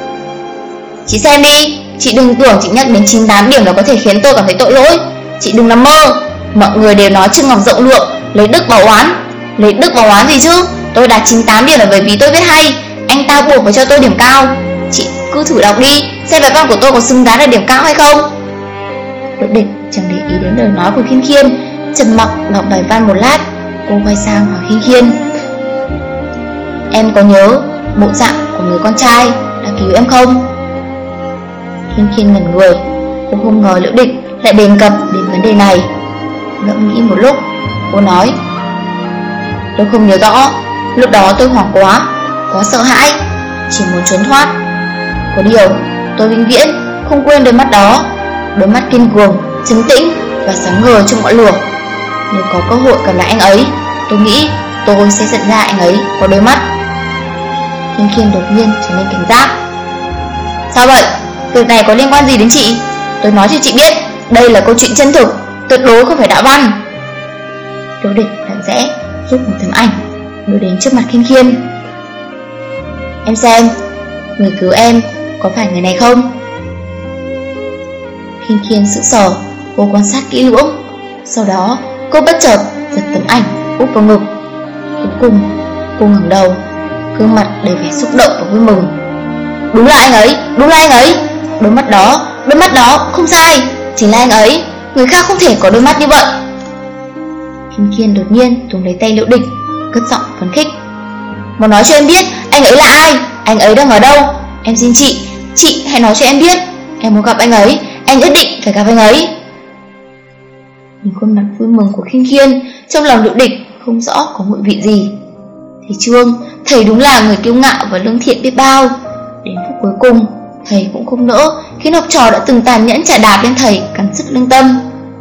Speaker 1: Chị xem đi, chị đừng tưởng chị nhắc đến 98 điểm là có thể khiến tôi cảm thấy tội lỗi. Chị đừng nằm mơ. Mọi người đều nói Trương Ngọc rộng lượng, lấy đức báo oán. Lấy đức báo oán gì chứ? Tôi đạt 98 điểm là bởi vì tôi viết hay. Anh ta buộc phải cho tôi điểm cao. Chị cứ thử đọc đi, xem bài văn của tôi có xứng đáng là điểm cao hay không. Liễu Địch chẳng để ý đến lời nói của Khiên Khiên, trầm mặc đọc bài văn một lát. Cô quay sang hỏi Khiên Khiên. Em có nhớ bộ dạng của người con trai đã cứu em không? Khiên Khiên ngẩn người. Cô không ngờ Liễu Địch lại đề cập đến vấn đề này. Ngẫm nghĩ một lúc, cô nói. Tôi không nhớ rõ. Lúc đó tôi hoảng quá sợ hãi, chỉ muốn trốn thoát. Có điều tôi vĩnh viễn không quên đôi mắt đó. Đôi mắt kiên cường, trấn tĩnh và sáng ngời trong ngọn lửa. Nếu có cơ hội gặp lại anh ấy, tôi nghĩ tôi sẽ nhận ra anh ấy có đôi mắt. Khiên Khiên đột nhiên trở nên cảnh giác. Sao vậy? Việc này có liên quan gì đến chị? Tôi nói cho chị biết, đây là câu chuyện chân thực, tuyệt đối không phải đạo văn. Liễu Địch lặng lẽ rút một tấm ảnh đưa đến trước mặt Khiên Khiên. Em xem, người cứu em có phải người này không? Khiên Khiên sững sờ, cô quan sát kỹ lưỡng. Sau đó cô bất chợt giật tấm ảnh úp vào ngực. Cuối cùng Cô ngẩng đầu, gương mặt đầy vẻ xúc động và vui mừng. Đúng là anh ấy, đúng là anh ấy. Đôi mắt đó, không sai, chính là anh ấy. Người khác không thể có đôi mắt như vậy. Kim Kiên đột nhiên túm lấy tay Liễu Địch, cất giọng phấn khích. Mau nói cho em biết, anh ấy là ai? Anh ấy đang ở đâu? Em xin chị hãy nói cho em biết. Em muốn gặp anh ấy, anh nhất định phải gặp anh ấy. Nhìn khuôn mặt vui mừng của Kim Kiên, trong lòng Liễu Địch không rõ có ngụy vị gì. Thầy Trương, thầy đúng là người kiêu ngạo và lương thiện biết bao. Đến phút cuối cùng, thầy cũng không nỡ khiến học trò đã từng tàn nhẫn chà đạp lên thầy cắn rứt lương tâm.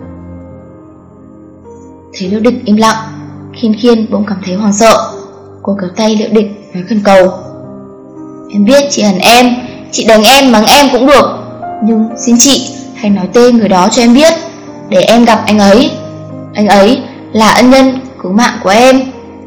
Speaker 1: Thấy Liễu Địch im lặng, Kim Kiên bỗng cảm thấy hoảng sợ. Cô kéo tay Liễu Địch nói khẩn cầu. Em biết chị hận em, chị đánh em mắng em cũng được, nhưng xin chị hãy nói tên người đó cho em biết, để em gặp anh ấy. Anh ấy là ân nhân cứu mạng của em.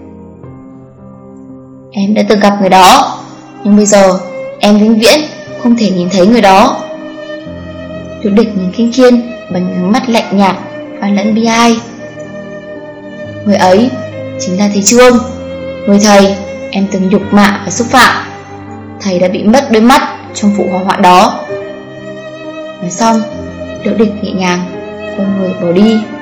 Speaker 1: Em đã từng gặp người đó, nhưng bây giờ em vĩnh viễn không thể nhìn thấy người đó. Liễu Địch nhìn Kim Kiên bằng ánh mắt lạnh nhạt và lẫn bi ai. Người ấy chính là thầy Trương, người thầy em từng nhục mạ và xúc phạm. Thầy đã bị mất đôi mắt trong vụ hỏa hoạn đó. Nói xong, Liễu Địch nhẹ nhàng quay người bỏ đi.